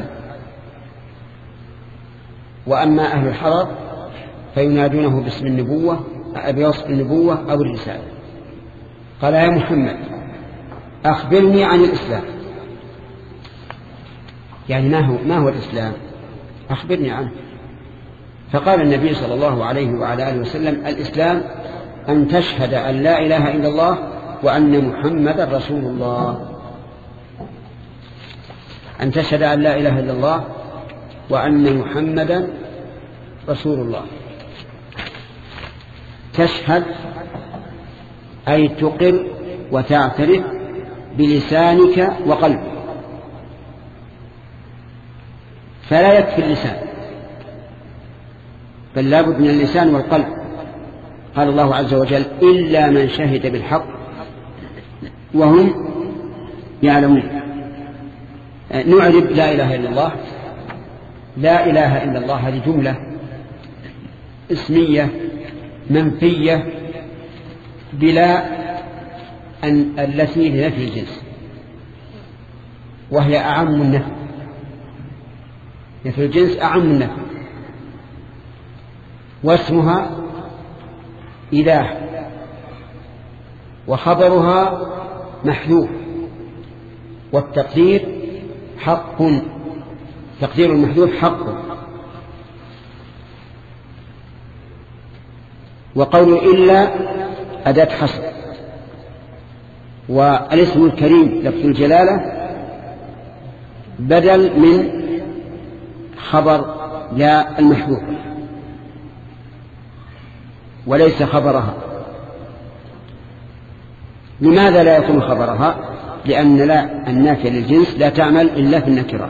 وأما أهل الحضر فينادونه باسم النبوة بوصف النبوة أو الرسالة. قال: يا محمد أخبرني عن الإسلام، يعني ما هو, ما هو الإسلام؟ أخبرني عنه. فقال النبي صلى الله عليه وعلى آله وسلم: الإسلام أن تشهد أن لا إله إلا الله وأن محمدا رسول الله. أن تشهد أن لا إله إلا الله وأن محمدا رسول الله. تشهد أي تقر وتعترف بلسانك وقلبك، فلا يكفي اللسان بل لا بد من اللسان والقلب. قال الله عز وجل: إلا من شهد بالحق وهم يعلمون. نعرب لا إله إلا الله. لا إله إلا الله هذه جملة اسمية منفية بلا أن التي لنفي الجنس، وهي أعم النفي. نفي الجنس أعم النفي، واسمها إله وخبرها محذوف، والتقدير حق، تقدير المحذوف حق. وقول إلا أداة حصر، والاسم الكريم لفظ الجلالة بدل من خبر لا المحذوف وليس خبرها. لماذا لا يكون خبرها؟ لأن لا النافية للجنس لا تعمل إلا في النكرات.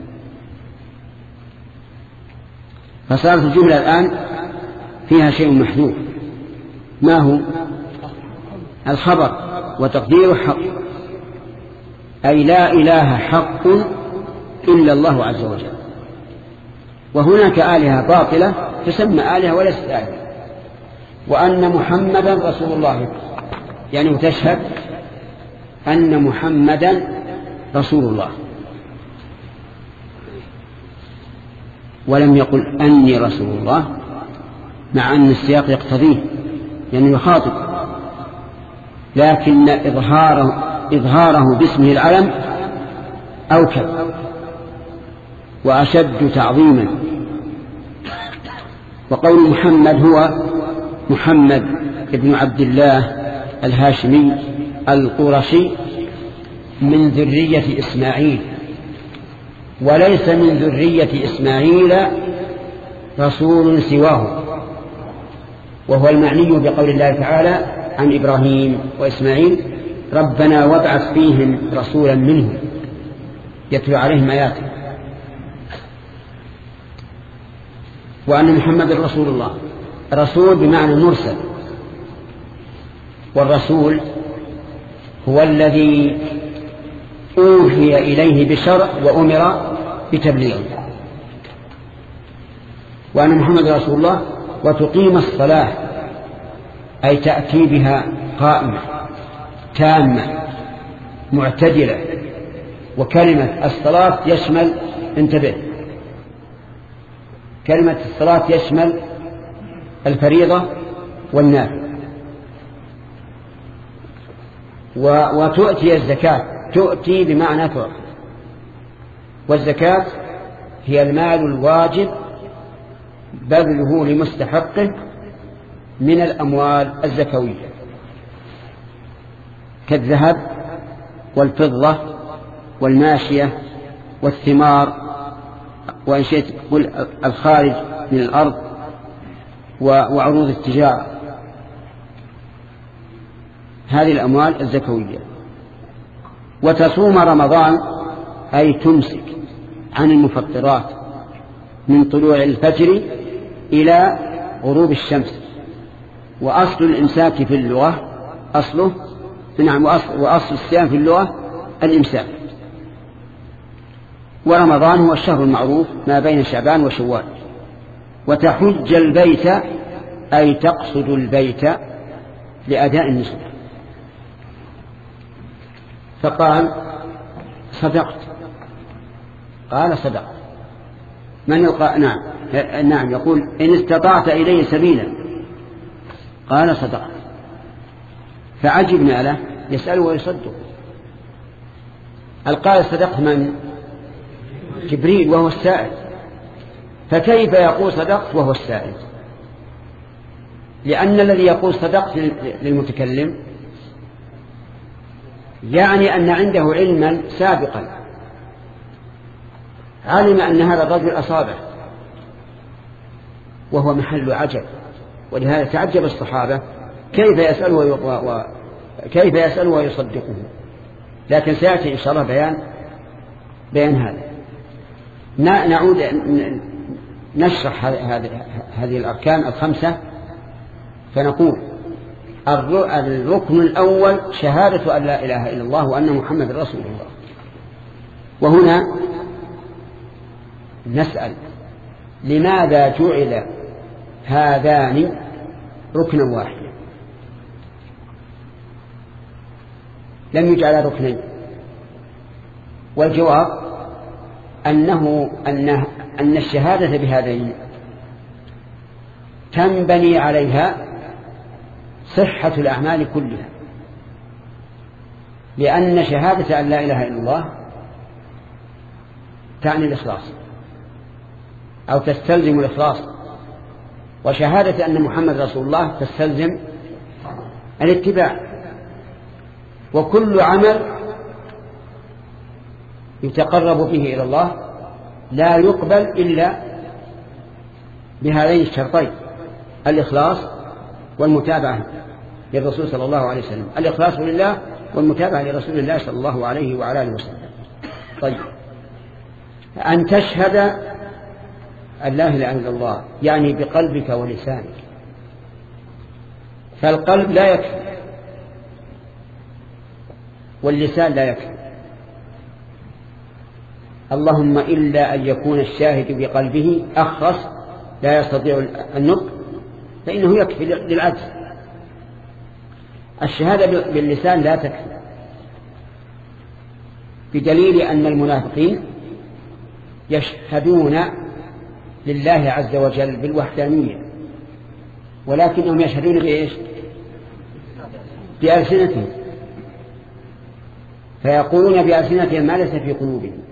فصارت الجملة الآن فيها شيء محذوف، ما هو؟ الخبر، وتقديره حق، أي لا إله حق إلا الله عز وجل. وهناك آلهة باطلة تسمى آلهة وليست آلهة. وأن محمدا رسول الله، يعني تشهد أن محمدا رسول الله، ولم يقل أني رسول الله، مع أن السياق يقتضيه يعني يخاطب، لكن إظهاره, إظهاره باسمه العلم أوكد وأشد تعظيما. وقول محمد هو محمد ابن عبد الله الهاشمي القرشي من ذرية إسماعيل، وليس من ذرية إسماعيل رسول سواه، وهو المعني بقول الله تعالى عن إبراهيم وإسماعيل ربنا وابعث فيهم رسولا منهم يتلو عليهم آياته. وأن محمد رسول الله، رسول بمعنى مرسل، والرسول هو الذي أوحي إليه بشرع وأمر بتبليغه. وأن محمد رسول الله وتقيم الصلاة، أي تأتي بها قائمة تامة معتدلة. وكلمة الصلاة يشمل، انتبه، كلمة الصلاة يشمل الفريضة والنافلة. وتؤتي الزكاة، تؤتي بمعنى تعطي، والزكاة هي المال الواجب بذله لمستحقه من الأموال الزكوية كالذهب والفضة والماشية والثمار، وإن شئت تقول الخارج من الأرض، وعروض التجارة. هذه الأموال الزكوية. وتصوم رمضان أي تمسك عن المفطرات من طلوع الفجر إلى غروب الشمس. وأصل الإمساك في اللغة أصله نعم وأصل, وأصل الصيام في اللغة الإمساك. ورمضان هو الشهر المعروف ما بين شعبان وشوال. وتحج البيت أي تقصد البيت لأداء النسك. فقال صدقت، قال صدقت. من يلقى نعم نعم يقول إن استطعت إليه سبيلا، قال صدقت. فعجبنا له يسأله ويصدق. قال صدقت من؟ جبريل وهو السائل، فكيف يقول صدقت وهو السائل؟ لأن الذي يقول صدقت للمتكلم يعني أن عنده علما سابقا، علم أن هذا الرجل أصابه، وهو محل عجب. ولهذا تعجب الصحابة كيف يسأل و... كيف يسأل ويصدقه. لكن سيأتي إن شاء الله بيان بيان هذا. نعود نشرح هذه الأركان الخمسة. فنقول الركن الأول شهادة أن لا إله إلا الله وأن محمد رسول الله. وهنا نسأل لماذا جعل هذان ركنا واحدا، لم يجعل ركنين؟ والجواب أنه أن أن الشهادة بهذين تنبني عليها صحة الأعمال كلها، لأن شهادة أن لا إله إلا الله تعني الإخلاص أو تستلزم الإخلاص، وشهادة أن محمد رسول الله تستلزم الاتباع. وكل عمل يتقرب به إلى الله لا يقبل إلا بهذين الشرطين: الإخلاص والمتابعة للرسول صلى الله عليه وسلم، الإخلاص لله والمتابعة لرسول الله صلى الله عليه وعلى آله وسلم. طيب، أن تشهد أن لا إله إلا الله يعني بقلبك ولسانك، فالقلب لا يكفي واللسان لا يكفي، اللهم إلا أن يكون الشاهد بقلبه أخرس لا يستطيع النطق فإنه يكفي للعجز. الشهادة باللسان لا تكفي، بدليل أن المنافقين يشهدون لله عز وجل بالوحدانية، ولكنهم يشهدون بإيش؟ بألسنتهم، فيقولون بألسنتهم ما ليس في قلوبهم.